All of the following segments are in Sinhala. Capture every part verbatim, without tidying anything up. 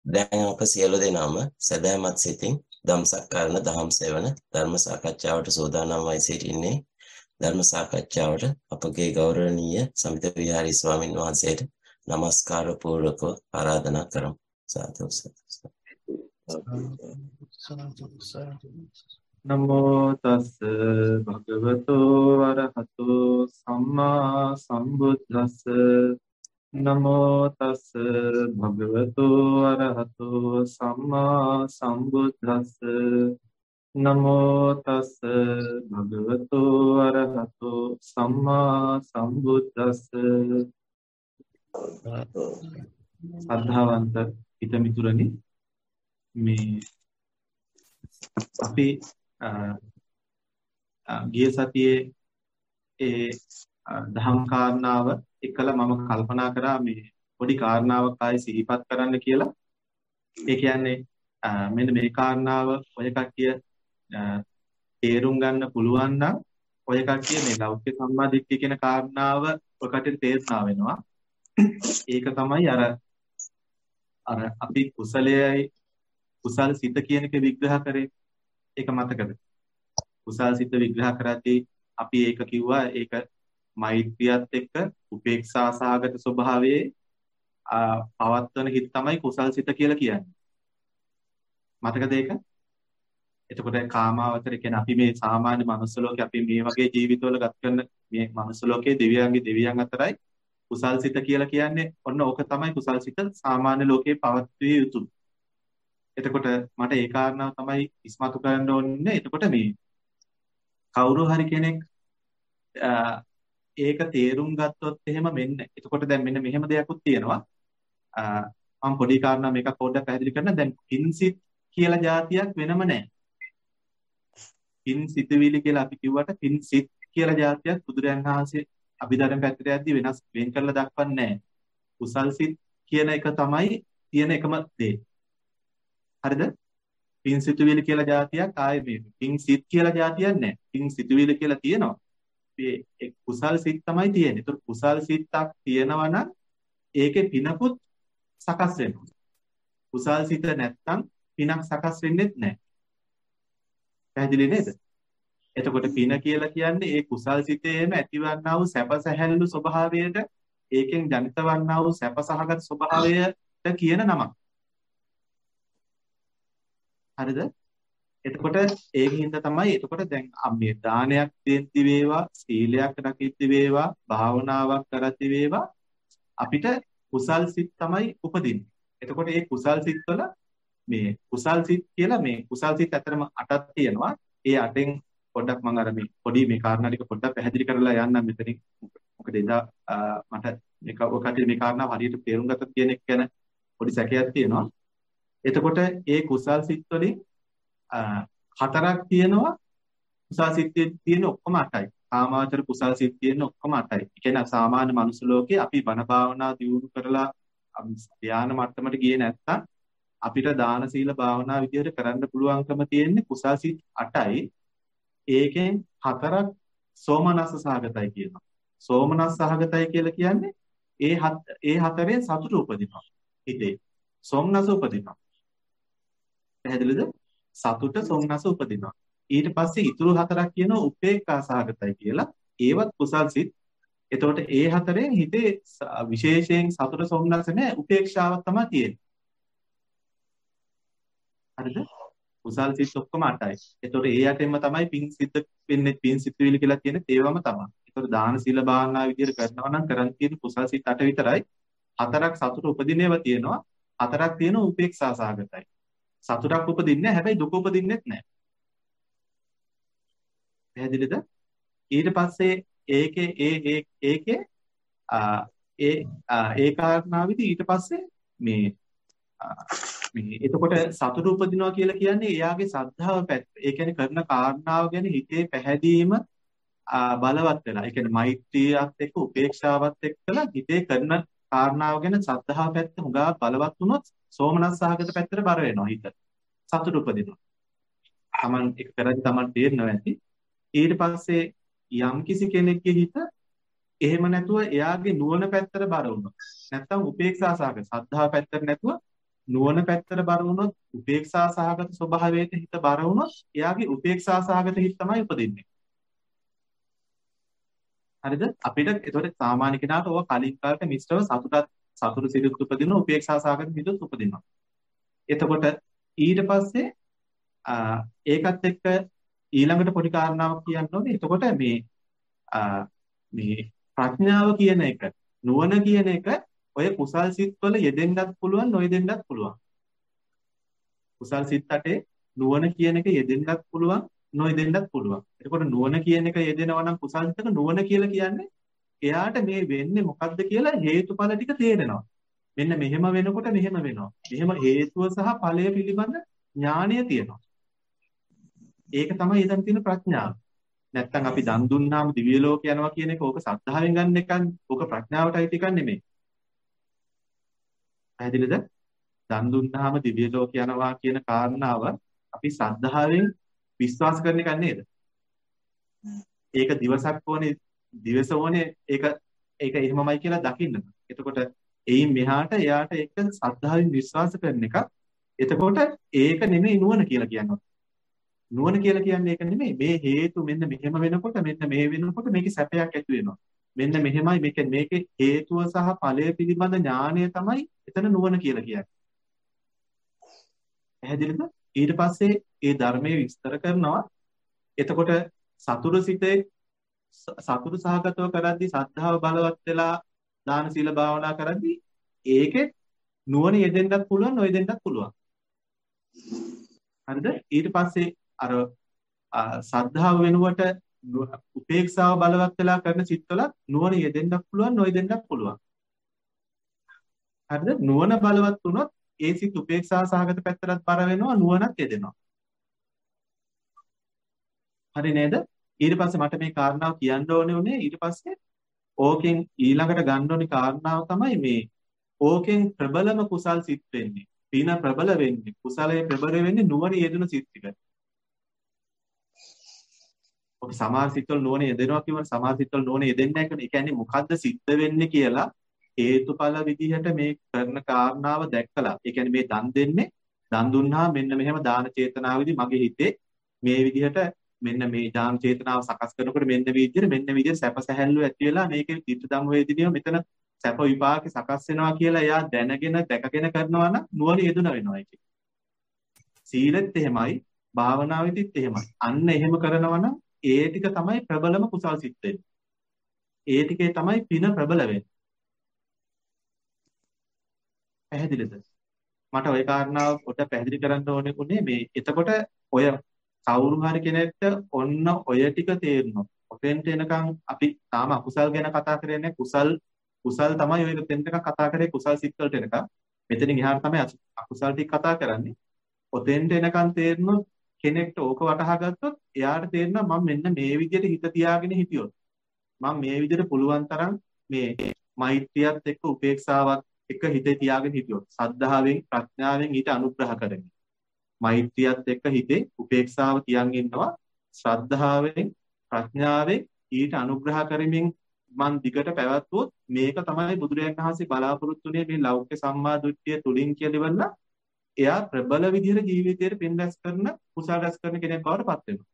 දැන් අප සියලු දෙනාම සදහැමත් සිතින් ධම්සක් කරන දහම් සෙවන ධර්ම සාකච්ඡාවට සූදානම්වයි සිටින්නේ. ධර්ම සාකච්ඡාවට අපගේ ගෞරවනීය සමිත විහාරී ස්වාමින් වහන්සේට নমස්කාර පූර්වකව ආරාධනා කරමු. සාදු නමෝ තස් භගවතු වරහතු සම්මා සම්බුද්දස්ස නමෝ තස් භගවතු වරහතු සම්මා සම්බුද්දස්ස නමෝ තස් භගවතු වරහතු සම්මා සම්බුද්දස්ස සද්ධාවන්ත හිතමිතුරනි මේ අපි ගිය සතියේ ඒ දහම් කාරණාව එකලා මම කල්පනා කරා මේ පොඩි කාරණාවක් ආයි සිහිපත් කරන්න කියලා. ඒ කියන්නේ මෙන්න මේ කාරණාව ඔය කට්ටිය තේරුම් ගන්න පුළුවන් නම් ඔය කට්ටිය මේ ලෞකික සම්මාදිට්ඨිය කියන කාරණාව ඔය කට්ටියට තේරුණා වෙනවා. ඒක තමයි අර අර අපි කුසලයයි කුසල් සිත කියන එක විග්‍රහ කරේ. ඒක මතකද? කුසල් සිත විග්‍රහ කරද්දී අපි ඒක කිව්වා ඒක මෛත්‍රියත් එක්ක උපේක්ෂා සහගත ස්වභාවයේ පවත්වන හිත තමයි කුසල් සිත කියලා කියන්නේ. මතකද ඒක? එතකොට කාමාවචර කියන්නේ අපි මේ සාමාන්‍ය මනුස්ස ලෝකේ අපි මේ වගේ ජීවිතවල ගත කරන මේ මනුස්ස ලෝකයේ දෙවියන්ගේ දෙවියන් අතරයි කුසල් සිත කියලා කියන්නේ. ඔන්න ඕක තමයි කුසල් සිත සාමාන්‍ය ලෝකේ පවත්විය යුතු. එතකොට මට ඒ කාරණාව තමයි ඉස්මතු කරන්න ඕනේ. එතකොට මේ කවුරු හරි කෙනෙක් ඒක තේරුම් ගත්තොත් එහෙම මෙන්න. එතකොට දැන් මෙන්න මෙහෙම දෙයක්ත් තියෙනවා. මම පොඩි කාරණා මේක පොඩ්ඩක් පැහැදිලි කරන්න. දැන් පින්සිත කියලා જાතියක් වෙනම නැහැ. පින්සිතවිලි කියලා අපි කිව්වට පින්සිත කියලා જાතියක් බුදුරයන් වහන්සේ අභිධර්ම පැත්තට යද්දී වෙනස් වෙන් කරලා දක්වන්නේ නැහැ. කුසල් සිත් කියන එක තමයි තියෙන එකම දේ. හරිද? පින් සිතුවිලි කියලා જાතියක් ආයේ මේ පින් සිත් කියලා જાතියක් නැහැ. පින් සිතුවිලි කියලා තියෙනවා. ඒ කුසල් සිත් තමයි තියෙන්නේ. ඒතර කුසල් සිතක් තියෙනවා නම් ඒකේ පිනකුත් සකස් වෙනවා. කුසල් සිත නැත්තම් පිනක් සකස් වෙන්නේ නැහැ. පැහැදිලි නේද? එතකොට පින කියලා කියන්නේ ඒ කුසල් සිතේම ඇතිවන්නා වූ සැප සැහැල්ලු ස්වභාවයට ඒකෙන් ජනිත වන්නා වූ සැප සහගත ස්වභාවයට කියන නමක්. හරිද? එතකොට ඒකින් හින්දා තමයි එතකොට දැන් මේ දානයක් දෙද්දි වේවා සීලයක් රකිද්දි වේවා භාවනාවක් කරද්දි වේවා අපිට කුසල් සිත් තමයි උපදින්නේ. එතකොට මේ කුසල් සිත් වල මේ කුසල් සිත් කියලා මේ කුසල් සිත් අතරම අටක් තියෙනවා. ඒ අටෙන් පොඩ්ඩක් මම අර මේ පොඩි මේ කාරණා ටික පොඩ්ඩක් පැහැදිලි කරලා යන්නම් මෙතනින්. මොකද එදා මට මේක ඔකට මේ කාරණාව හරියට තේරුම් ගත්ත කියන එක ගැන පොඩි සැකයක් තියෙනවා. එතකොට ඒ කුසල් සිත් වලින් හතරක් තියෙනවා. කුසල් සිත් තියෙන ඔක්කොම අටයි. කාමාවචර කුසල් සිත් තියෙන ඔක්කොම අටයි. ඒ කියන්නේ සාමාන්‍ය මනුස්ස ලෝකේ අපි බණ භාවනා දියුණු කරලා ධ්‍යාන මට්ටමට ගියේ නැත්තම් අපිට දාන සීල භාවනා විදියට කරන්න පුළුවන්කම තියෙන්නේ කුසල් සිත් අටයි. ඒකෙන් හතරක් සෝමනස්ස සහගතයි කියනවා. සෝමනස්ස සහගතයි කියලා කියන්නේ ඒ ඒ හතරෙන් සතුට උපදිනවා. හිතේ සෝමනස්ස උපදිනවා. පැහැදිලිද? සතුට සෝමනස්ස උපදිනවා. ඊට පස්සේ ඊතුරු හතරක් කියනවා උපේක්ඛා සහගතයි කියලා. ඒවත් කුසල් සිත්. එතකොට ඒ හතරෙන් හිතේ විශේෂයෙන් සතුට සෝමනස්ස නැහැ, උපේක්ෂාවක් තමයි තියෙන්නේ. හරිද? කුසල් සිත් ඔක්කොම අටයි. එතකොට ඒ යටෙන්ම තමයි පින් සිත් වෙන්නේ, පින් සිතුවිලි කියලා කියන්නේ ඒවම තමයි. එතකොට දාන සීල භාවනා විදියට කරනවා නම් කරන් තියෙන කුසල් සිත් අට විතරයි. හතරක් සතුට උපදිනේව තියෙනවා. හතරක් තියෙන උපේක්ෂා සහගතයි. සතුටක් උපදින්නේ නැහැ, හැබැයි දුක උපදින්නෙත් නැහැ. පැහැදිලිද? ඊට පස්සේ ඒකේ ඒ ඒ ඒකේ ඒ ඒ කාරණාවෙදි ඊට පස්සේ මේ මේ එතකොට සතුට උපදිනවා කියලා කියන්නේ එයාගේ ශ්‍රද්ධාව පැත්ත. ඒ කියන්නේ කරන කාරණාව ගැන හිතේ පැහැදීම බලවත් වෙලා. ඒ කියන්නේ මෛත්‍රියත් එක්ක උපේක්ෂාවත් එක්කලා හිතේ කරන කාරණාව ගැන ශ්‍රද්ධාව පැත්ත හුඟා බලවත් වුණොත් සෝමනස් සහගත පැත්තට බර වෙනවා හිත. සතුට උපදිනවා. Taman එක කරද්දී Taman තේරෙනවා ඇති. ඊට පස්සේ යම් කිසි කෙනෙක්ගේ හිත එහෙම නැතුව එයාගේ නුවණ පැත්තට බර වුණා. නැත්තම් උපේක්ෂා සහගත ශ්‍රද්ධාව පැත්තට නැතුව නුවණ පැත්තට බර වුණොත් උපේක්ෂා සහගත ස්වභාවයට හිත බර වුණොත් එයාගේ උපේක්ෂා සහගත හිත තමයි උපදින්නේ. හරිද? අපිට ඒතකොට සාමාන්‍ය කෙනාට ඕවා කලින් කාලේ මිශ්‍රව සතුටත් සතුට සිදුත් උපදිනවා උපේක්ෂා සහගත හිතත් උපදිනවා. එතකොට ඊට පස්සේ ඒකත් එක්ක ඊළඟට පොඩි කාරණාවක් කියන්න ඕනේ. එතකොට මේ මේ ප්‍රඥාව කියන එක නුවණ කියන එක ඔය කුසල් සිත් වල යෙදෙන්නත් පුළුවන් නොයෙදෙන්නත් පුළුවන්. කුසල් සිත් අටේ නුවණ කියන එක යෙදෙන්නත් පුළුවන් නොයෙදෙන්නත් පුළුවන්. එතකොට නුවණ කියන එක යෙදෙනවා නම් කුසල් සිතක නුවණ කියලා කියන්නේ එයාට මේ වෙන්නේ මොකද්ද කියලා හේතුඵල ටික තේරෙනවා. මෙන්න මෙහෙම වෙනකොට මෙහෙම වෙනවා. මෙහෙම හේතුව සහ ඵලය පිළිබඳ ඥාණය තියෙනවා. ඒක තමයි එතන තියෙන ප්‍රඥාව. නැත්තම් අපි දන් දුන්නාම දිව්‍ය ලෝක යනවා කියන එක ඕක සද්ධාවෙන් ගන්න එකක්. ඕක ප්‍රඥාවටයි ටිකක් නෙමෙයි. පැහැදිලිද? දන් දුන්නාම දිව්‍ය ලෝක යනවා කියන කාරණාව අපි සද්ධාවෙන් විශ්වාස කරන එකක් නේද? ඒක දිවසක් ඕනේ, දිවස ඕනේ ඒක ඒක එහෙමමයි කියලා දකින්න. එතකොට එයින් මෙහාට එයාට ඒක සද්ධාවෙන් විශ්වාස කරන එකක්. එතකොට ඒක නෙමෙයි නුවණ කියලා කියන්නේ. නුවණ කියලා කියන්නේ ඒක නෙමෙයි. මේ හේතු මෙන්න මෙහෙම වෙනකොට මෙන්න මේ වෙනකොට මේකේ සැපයක් ඇති වෙනවා. මෙන්න මෙහෙමයි මේක මේකේ හේතුව සහ ඵලය පිළිබඳ ඥානය තමයි එතන නුවණ කියලා කියන්නේ. පැහැදිලිද? ඊට පස්සේ ඒ ධර්මයේ විස්තර කරනවා. එතකොට සතුරු සිතේ සතුරු සහගතව කරද්දී සද්ධාව බලවත් වෙලා දාන සීල භාවනා කරද්දී ඒකේ නුවණ යෙදෙන්නත් පුළුවන් නොයෙදෙන්නත් පුළුවන්. හරිද? ඊට පස්සේ අර සද්ධාව වෙනුවට උපේක්ෂාව බලවත් වෙලා කරන සිත්වල නුවණ යෙදෙන්නත් පුළුවන් නොයෙදෙන්නත් පුළුවන්. හරිද? නුවණ බලවත් වුණොත් ඒ සිත් උපේක්ෂා සහගත පැත්තට බර වෙනවා නුවණත් යෙදෙනවා. හරි නේද? ඊට පස්සේ මට මේ කාරණාව කියන්න ඕනේ උනේ ඊට පස්සේ ඕකෙන් ඊළඟට ගන්න ඕනේ කාරණාව තමයි මේ ඕකෙන් ප්‍රබලම කුසල් සිත් වෙන්නේ. පින ප්‍රබල වෙන්නේ. කුසලයේ ප්‍රබල වෙන්නේ නුවණ යෙදුණු සිත් ටික. ඔක සමාධි සිත්වල නුවණ යෙදෙනවා කියවන සමාධි සිත්වල නුවණ යෙදෙන්නේ නැහැ කියන්නේ. ඒ කියන්නේ මොකද්ද සිද්ධ වෙන්නේ කියලා හේතුඵල විදිහට මේ කරන කාරණාව දැක්කලා. ඒ කියන්නේ මේ දන් දෙන්නේ දන් දුන්නා මෙන්න මෙහෙම දාන චේතනාවේදී මගේ හිතේ මේ විදිහට මෙන්න මේ දාන චේතනාව සකස් කරනකොට මෙන්න මේ විදිහට මෙන්න විදිහට සැප සැහැල්ලු ඇති වෙලා මේකේ ධිට්ඨ ධම්ම වේදිනිය මෙතන සැප විපාක සකස් වෙනවා කියලා එයා දැනගෙන දැකගෙන කරනවා නම් නුවණ යෙදුන වෙනවා ඒකේ. සීලෙත් එහෙමයි භාවනාවෙදිත් එහෙමයි. අන්න එහෙම කරනවා නම් ඒ ටික තමයි ප්‍රබලම කුසල් සිත් වෙන්නේ. ඒ ටිකේ තමයි පින ප්‍රබල වෙන්නේ. පැහැදිලිද? මට ওই කාරණාව පොඩ්ඩක් පැහැදිලි කරන්න ඕනේ උනේ මේ එතකොට ඔය කවුරු හරි කෙනෙක්ට ඔන්න ඔය ටික තේරෙනවා. ඔතෙන්ට එනකන් අපි තාම අකුසල් ගැන කතා කරන්නේ කුසල් කුසල් තමයි ඔය දෙන්න එක කතා කරේ කුසල් සිත් වලට එනකන්. මෙතනින් එහාට තමයි අකුසල් ටික කතා කරන්නේ. ඔතෙන්ට එනකන් තේරෙනවා කෙනෙක්ට ඕක වටහා ගත්තොත් එයාට තේරෙනවා මම මෙන්න මේ විදිහට හිත තියාගෙන හිටියොත් මම මේ විදිහට පුළුවන් තරම් මේ මෛත්‍රියත් එක්ක උපේක්ෂාවත් එක්ක හිතේ තියාගෙන හිටියොත් සද්ධාවෙන් ප්‍රඥාවෙන් ඊට අනුග්‍රහ කරමින් මෛත්‍රියත් එක්ක හිතේ උපේක්ෂාව තියන් ඉන්නවා ශ්‍රද්ධාවෙන් ප්‍රඥාවෙන් ඊට අනුග්‍රහ කරමින් මන් දිගට පැවැත්වුවොත් මේක තමයි බුදුරජාණන් වහන්සේ බලාපොරොත්තු වෙන්නේ මේ ලෞකික සම්මා දිට්ඨිය තුලින් කියලා ඉවරලා එයා ප්‍රබල විදිහට ජීවිතේට පින් රැස් කරන කුසල රැස් කරන කෙනෙක් බවට පත් වෙනවා.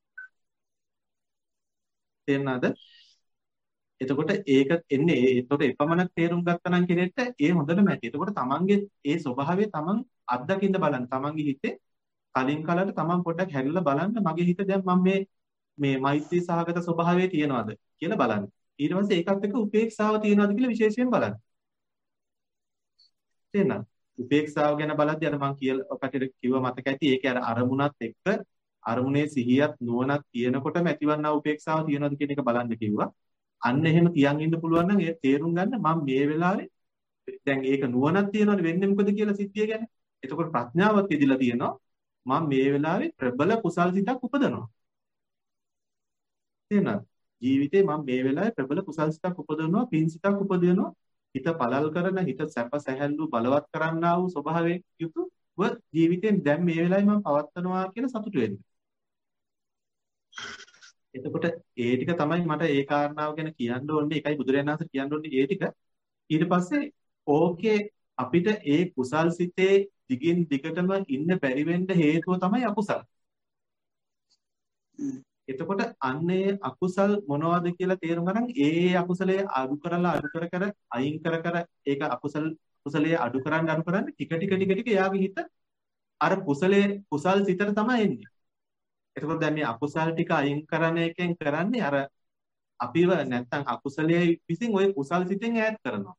තේරෙනවද? එතකොට ඒක එන්නේ එතකොට එපමණක් තේරුම් ගත්තා නම් කෙනෙක්ට ඒ හොඳටම ඇති. එතකොට තමන්ගේ ඒ ස්වභාවය තමන් අත්දකින්න බලන්න. තමන්ගේ හිතේ කලින් කලට තමන් පොඩ්ඩක් හැරිලා බලන්න මගේ හිත දැන් මම මේ මේ මෛත්‍රී සහගත ස්වභාවයේ තියනවාද කියලා බලන්න. ඊට පස්සේ ඒකත් එක්ක උපේක්ෂාව තියනවාද කියලා විශේෂයෙන් බලන්න. තේරෙනවද? උපේක්ෂාව ගැන බලද්දී අර මම කියලා ඔකට කිව්ව මතක ඇති ඒකේ අර අරමුණත් එක්ක අරමුණේ සිහියත් නුවණක් තියෙනකොටම ඇතිවන්නා උපේක්ෂාව තියෙනවද කියන එක බලන්න කිව්වා. අන්න එහෙම තියන් ඉන්න පුළුවන් නම් ඒ තේරුම් ගන්න මම මේ වෙලාවේ දැන් ඒක නුවණක් තියෙනවනේ වෙන්නේ මොකද කියලා සිද්ධිය ගැන. එතකොට ප්‍රඥාවත් ඉදිලා තියෙනවා. මම මේ වෙලාවේ ප්‍රබල කුසල් සිතක් උපදනවා. තේරෙනවද? ජීවිතේ මම මේ වෙලාවේ ප්‍රබල කුසල් සිතක් උපදවනවා, පින් සිතක් උපදවනවා. හිත පළල් කරන හිත සැප සැහැල්ලු බලවත් කරන්නා වූ ස්වභාවයෙන් යුතුව ජීවිතෙන් දැන් මේ වෙලාවේ මම පවත්නවා කියලා සතුටු වෙන්න. එතකොට ඒ ටික තමයි මට ඒ කාරණාව ගැන කියන්න ඕනේ. ඒකයි බුදුරජාණන් වහන්සේ කියන්න ඕනේ ඒ ටික. ඊට පස්සේ ඕකේ අපිට ඒ කුසල් සිතේ දිගින් දිගටම ඉන්න බැරි වෙන්න හේතුව තමයි අකුසල්. එතකොට අන්නේ අකුසල් මොනවද කියලා තේරුම් ගන්න ඒ ඒ අකුසලයේ අඩු කරලා අඩු කර කර අයින් කර කර ඒක අකුසල් කුසලයේ අඩු කරන්න අඩු කරන්න ටික ටික ටික ටික එයාගේ හිත අර කුසලයේ කුසල් සිතට තමයි එන්නේ. එතකොට දැන් මේ අකුසල් ටික අයින් කරන එකෙන් කරන්නේ අර අපිව නැත්තම් අකුසලයේ විසින් ওই කුසල් සිතෙන් ඈත් කරනවා.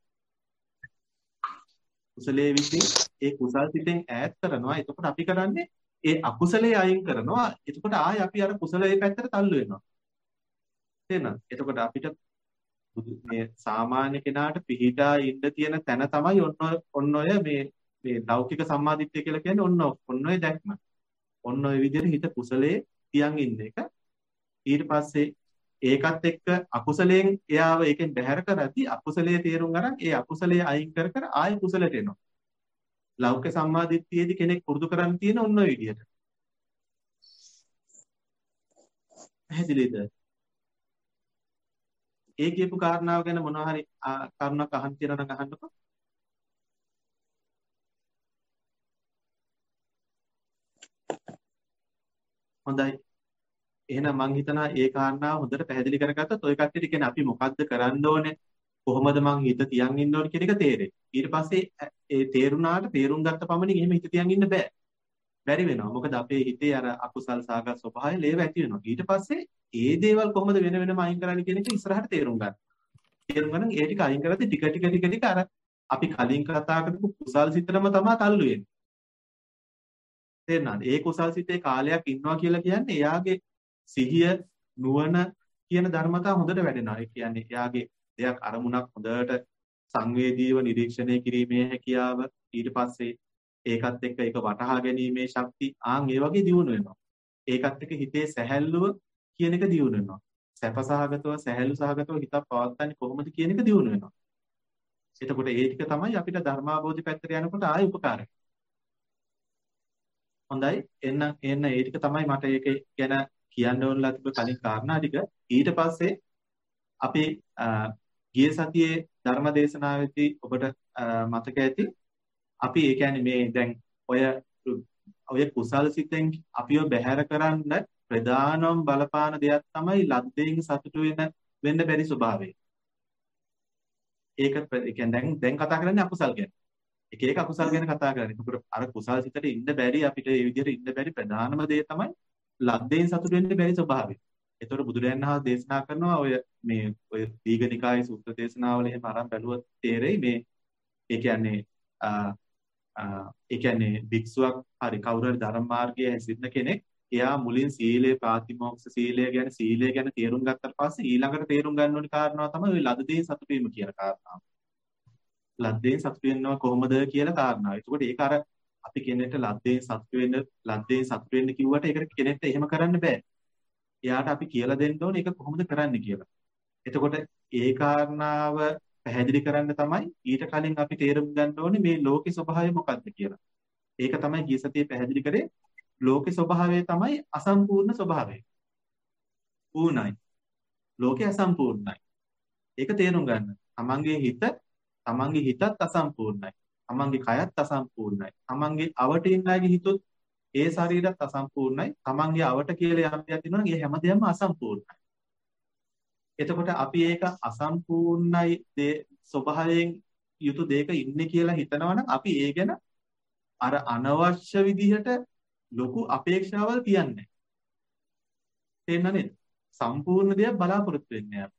කුසලයේ විසින් ඒ කුසල් සිතෙන් ඈත් කරනවා. එතකොට අපි කරන්නේ ඒ අකුසලයේ අයින් කරනවා. එතකොට ආයෙ අපි අර කුසලයේ පැත්තට තල්ලු වෙනවා. තේරෙනවද? එතකොට අපිට මේ සාමාන්‍ය කෙනාට පිහිටා ඉන්න තියෙන තැන තමයි ඔන්න ඔන්න ඔය මේ මේ ලෞකික සම්මාදිට්ඨිය කියලා කියන්නේ ඔන්න ඔන්න ඔය දැක්ම. ඔන්න ඔය විදිහට හිත කුසලයේ තියන් ඉන්න එක. ඊට පස්සේ ඒකත් එක්ක අකුසලයෙන් එයාව ඒකෙන් බැහැර කරද්දී අකුසලයේ තේරුම් ගන්න ඒ අකුසලයේ අයින් කර කර ආයෙ කුසලට එනවා. ලෞකික සම්මාදිට්ඨියේදී කෙනෙක් පුරුදු කරන්න තියෙන ඔන්න ඔය විදිහට. පැහැදිලිද? ඒ කියපු කාරණාව ගැන මොනවා හරි කරුණක් අහන්න තියෙනවා නම් අහන්නකෝ. හොඳයි. එහෙනම් මං හිතනවා ඒ කාරණාව හොඳට පැහැදිලි කරගත්තොත් ඔය කට්ටියට කියන්නේ අපි මොකද්ද කරන්න ඕනේ? කොහොමද මං හිත තියන් ඉන්න ඕනේ කියන එක තේරෙයි. ඊට පස්සේ ඒ තේරුණාට තේරුම් ගත්ත පමණින් එහෙම හිත තියන් ඉන්න බෑ. බැරි වෙනවා. මොකද අපේ හිතේ අර අකුසල් සාගත ස්වභාවය ලේව ඇති වෙනවා. ඊට පස්සේ ඒ දේවල් කොහොමද වෙන වෙනම අයින් කරන්නේ කියන එක ඉස්සරහට තේරුම් ගන්න. තේරුම් ගන්න ඒ ටික අයින් කරද්දී ටික ටික ටික ටික අර අපි කලින් කතා කරපු කුසල් සිතටම තමයි තල්ලු වෙන්නේ. තේරුණාද? ඒ කුසල් සිතේ කාලයක් ඉන්නවා කියලා කියන්නේ එයාගේ සිහිය නුවණ කියන ධර්මතා හොඳට වැඩෙනවා. ඒ කියන්නේ එයාගේ දෙයක් අරමුණක් හොඳට සංවේදීව නිරීක්ෂණය කිරීමේ හැකියාව ඊට පස්සේ ඒකත් එක්ක ඒක වටහා ගැනීමේ ශක්තිය ආන් ඒ වගේ දියුණු වෙනවා. ඒකත් එක්ක හිතේ සැහැල්ලුව කියන එක දියුණු වෙනවා. සැපසහගතව සැහැල්ලු සහගතව හිතක් පවත්න්නේ කොහොමද කියන එක දියුණු වෙනවා. එතකොට ඒ ටික තමයි අපිට ධර්මාභෝධි පැත්තට යනකොට ආයෙ උපකාරයි. හොඳයි. එන්න එන්න ඒ ටික තමයි මට ඒක ගැන කියන්න ඕනලා තිබ්බ කලින් කාරණා ටික. ඊට පස්සේ අපි ගිය සතියේ ධර්ම දේශනාවේදී ඔබට මතක ඇති අපි ඒ කියන්නේ මේ දැන් ඔය ඔය කුසල් සිතෙන් අපිව බැහැර කරන්න ප්‍රධානම බලපාන දෙයක් තමයි ලද්දෙන් සතුටු වෙන වෙන්න බැරි ස්වභාවය. ඒක ඒ කියන්නේ දැන් දැන් කතා කරන්නේ අකුසල් ගැන. එක එක අකුසල් ගැන කතා කරන්නේ. ඒකට අර කුසල් සිතට ඉන්න බැරි අපිට ඒ විදිහට ඉන්න බැරි ප්‍රධානම දේ තමයි ලද්දෙන් සතුටු වෙන්න බැරි ස්වභාවය. ඒතර බුදුරයන් වහන්සේ දේශනා කරනවා ඔය මේ ඔය දීඝනිකායේ සූත්‍ර දේශනාවල එහෙම අරන් බැලුවොත් තේරෙයි මේ ඒ කියන්නේ ඒ කියන්නේ භික්ෂුවක් හරි කවුරු හරි ධර්ම මාර්ගයේ හැසිරෙන කෙනෙක් එයා මුලින් සීලය ප්‍රාතිමෝක්ෂ සීලය ගැන සීලය ගැන තේරුම් ගත්තට පස්සේ ඊළඟට තේරුම් ගන්න ඕනි කාරණාව තමයි ওই ලද දෙයින් සතුටු වීම කියන කාරණාව. ලද දෙයින් සතුටු වෙනවා කොහොමද කියලා කාරණාව. ඒකෝට ඒක අර අපි කෙනෙක්ට ලද දෙයින් සතුටු වෙන්න ලද දෙයින් සතුටු වෙන්න කිව්වට ඒකට කෙනෙක්ට එහෙම කරන්න බෑ. එයාට අපි කියලා දෙන්න ඕනේ ඒක කොහොමද කරන්න කියලා. එතකොට ඒ කාරණාව පැහැදිලි කරන්න තමයි ඊට කලින් අපි තේරුම් ගන්න ඕනේ මේ ලෝකේ ස්වභාවය මොකක්ද කියලා. ඒක තමයි ගිය සතියේ පැහැදිලි කරේ ලෝකේ ස්වභාවය තමයි අසම්පූර්ණ ස්වභාවය. ඌණයි. ලෝකේ අසම්පූර්ණයි. ඒක තේරුම් ගන්න. තමන්ගේ හිත තමන්ගේ හිතත් අසම්පූර්ණයි. තමන්ගේ කයත් අසම්පූර්ණයි. තමන්ගේ අවට ඉන්න අයගේ හිතොත් ඒ ශරීරයත් අසම්පූර්ණයි. තමන්ගේ අවට කියලා යම් දෙයක් තියෙනවා නම් ඒ හැමදේම අසම්පූර්ණයි. එතකොට අපි ඒක අසම්පූර්ණයි ස්වභාවයෙන් යුතු දෙයක ඉන්නේ කියලා හිතනවා නම් අපි ඒ ගැන අර අනවශ්‍ය විදිහට ලොකු අපේක්ෂාවල් තියන්නේ. තේරෙනව නේද? සම්පූර්ණ දෙයක් බලාපොරොත්තු වෙන්නේ අපි.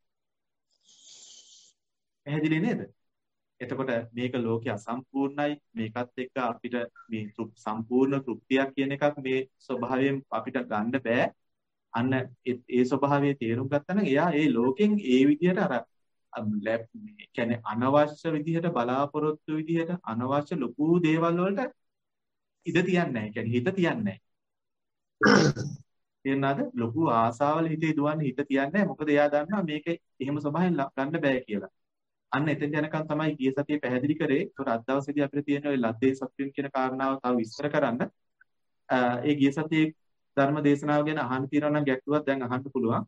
පැහැදිලි නේද? එතකොට මේක ලෝකයේ අසම්පූර්ණයි මේකත් එක්ක අපිට මේ සම්පූර්ණ තෘප්තියක් කියන එකක් මේ ස්වභාවයෙන් අපිට ගන්න බෑ. අන්න ඒ ස්වභාවයේ තේරුම් ගත්තා නම් එයා ඒ ලෝකෙන් ඒ විදිහට අර මේ කියන්නේ අනවශ්‍ය විදිහට බලාපොරොත්තු විදිහට අනවශ්‍ය ලොකු දේවල් වලට ඉඩ තියන්නේ නැහැ. කියන්නේ හිත තියන්නේ නැහැ. තේරුණාද? ලොකු ආසාවල හිතේ දුවන්නේ හිත තියන්නේ නැහැ. මොකද එයා දන්නවා මේක එහෙම ස්වභාවයෙන් ගන්න බෑ කියලා. අන්න එතෙන් යනකම් තමයි ගිය සතියේ පැහැදිලි කරේ. ඒතකොට අද දවසේදී අපිට තියෙන ওই ලද්දේ සත්‍යයෙන් කියන කාරණාව තව විස්තර කරන්න. ඒ ගිය සතියේ ධර්ම දේශනාව ගැන අහන්න තියෙනවා නම් ගැටලුවක් දැන් අහන්න පුළුවන්.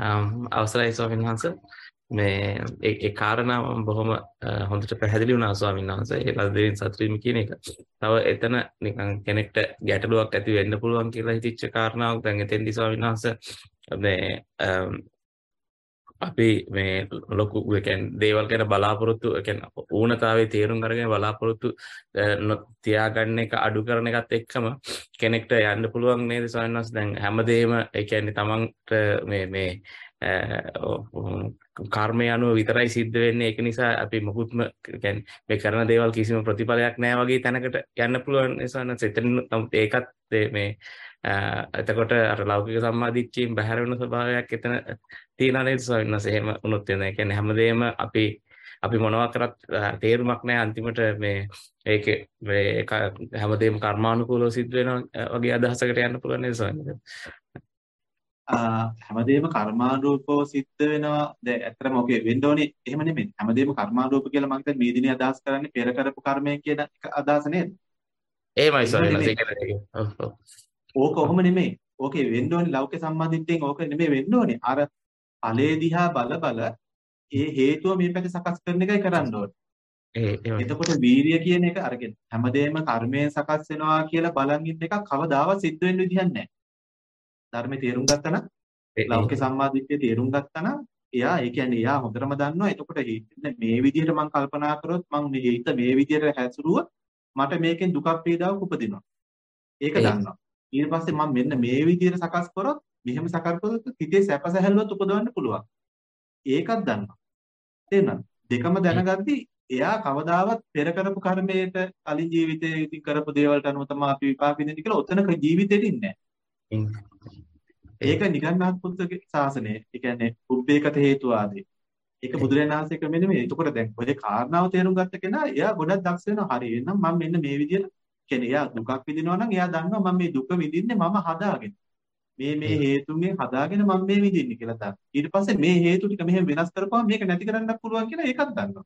අවසරයි ස්වාමීන් වහන්සේ. මේ ඒ ඒ කාරණා මම බොහොම අ, හොඳට පැහැදිලි වුණා ස්වාමීන් වහන්සේ. ඒ ලද්දේන් සතුටින් කියන එක. තව එතන නිකන් කෙනෙක්ට ගැටලුවක් ඇති වෙන්න පුළුවන් කියලා හිතච්ච කාරණාවක් දැන් එතෙන්දී ස්වාමීන් වහන්සේ මේ අම්, අපි මේ ලොකු ඒ කියන්නේ දේවල් ගැන බලාපොරොත්තු ඒ කියන්නේ ඌනතාවයේ තේරුම් අරගෙන බලාපොරොත්තු අ, නො- තියාගන්න එක අඩු කරන එකත් එක්කම කෙනෙක්ට යන්න පුළුවන් නේද ස්වාමීන් වහන්සේ දැන් හැමදේම ඒ කියන්නේ තමන්ට මේ මේ අ, ඔ- කර්මය අනුව විතරයි සිද්ධ වෙන්නේ ඒක නිසා අපි මොකුත්ම ඒ කියන්නේ මේ කරන දේවල් කිසිම ප්‍රතිඵලයක් නැහැ වගේ තැනකට යන්න පුළුවන් නේ ස්වාමීන් වහන්සේ එතන නමුත් ඒකත් ඒ මේ අ, එතකොට අර ලෞකික සම්මාදිට්ඨියෙන් බැහැර වෙන ස්වභාවයක් එතන තියෙනවා නේද ස්වාමීන් වහන්සේ එහෙම වුණොත් එන ඒ කියන්නේ හැමදේම අපි අපි මොනවා කරත් අ, තේරුමක් නැහැ අන්තිමට මේ ඒකේ මේ ක- හැමදේම කර්මානුකූලව සිද්ධ වෙනවා අ, වගේ අදහසකට යන්න පුළුවන් නේද ස්වාමීන් වහන්සේ. ආ, හැමදේම කර්මානුරූපව සිද්ධ වෙනවා. දැන් ඇත්තටම ඔකේ වෙන්න ඕනේ එහෙම නෙමෙයි. හැමදේම කර්මානුරූප කියලා මම හිතන්නේ මේ දිනේ අදහස් කරන්නේ පෙර කරපු කර්මයෙන් කියන එක අදහස නේද? එහෙමයි එහෙම ස්වාමීන් වහන්සේ නෙමෙයි. ඒ කියන්නේ ඔව් ඔව්. ඕක ඔහොම නෙමෙයි. ඕකේ වෙන්න ඕනේ ලෞකික සම්මාදිට්ඨියෙන් ඕක නෙමෙයි වෙන්න ඕනේ. අර ඵලයේ දිහා බල බල ඒ හේතුව මේ පැත්තේ සකස් කරන එකයි කරන්න ඕනේ. ඒ එහෙමයි. එතකොට වීරිය කියන එක අරගෙන හැමදේම කර්මයෙන් සකස් වෙනවා කියලා බලන් ඉන්න එක කවදාවත් සිද්ධ වෙන්න විදිහක් නැහැ. ධර්මයේ තේරුම් ගත්තා නම් ඒ ඒ ලෞකික සම්මාදිට්ඨිය තේරුම් ගත්තා නම් එයා ඒ කියන්නේ එයා හොඳටම දන්නවා. එතකොට හිත මේ විදිහට මම කල්පනා කරොත් මම මේ හිත මේ විදිහට හැසිරුවොත් මට මේකෙන් දුකක් පීඩාවක් උපදිනවා. ඒක ඒ දන්නවා. ඊට පස්සේ මම මෙන්න මේ විදිහට සකස් කරොත් මෙහෙම සකස් කරොත් හිතේ සැප සැහැල්ලුවත් උපදවන්න පුළුවන්. ඒකත් දන්නවා. තේරුණාද? දෙකම දැනගද්දි එයා කවදාවත් පෙර කරපු කර්මයට කලින් ජීවිතේ ඉතින් කරපු දේවල්ට අනුව තමයි අපි විපාක විඳින්නේ කියලා ඔතනක ජීවිතෙට ඉන්නේ නැහැ. ඒක නිගන්නාත් පුත්‍රගේ ශාසනය. ඒ කියන්නේ උබ්බේකත හේතුවාදී. ඒක බුදුරජාණන් වහන්සේ ක්‍රමෙ නෙමෙයි. එතකොට දැන් ඔය කාරණාව තේරුම් ගත්ත කෙනා එයා ගොඩක් දක්ෂ වෙනවා. හරි එහෙනම් මම මෙන්න මේ විදිහට කියන්නේ එයා දුකක් විඳිනවා නම් එයා දන්නවා මම මේ දුක විඳින්නේ මම හදාගෙන. මේ මේ හේතුන්ගෙන් හදාගෙන මම මේ විඳින්නේ කියලා දන්නවා. ඊට පස්සේ මේ හේතු ටික මෙහෙම වෙනස් කරපුවම මේක නැති කරන්නත් පුළුවන් කියලා ඒකත් දන්නවා.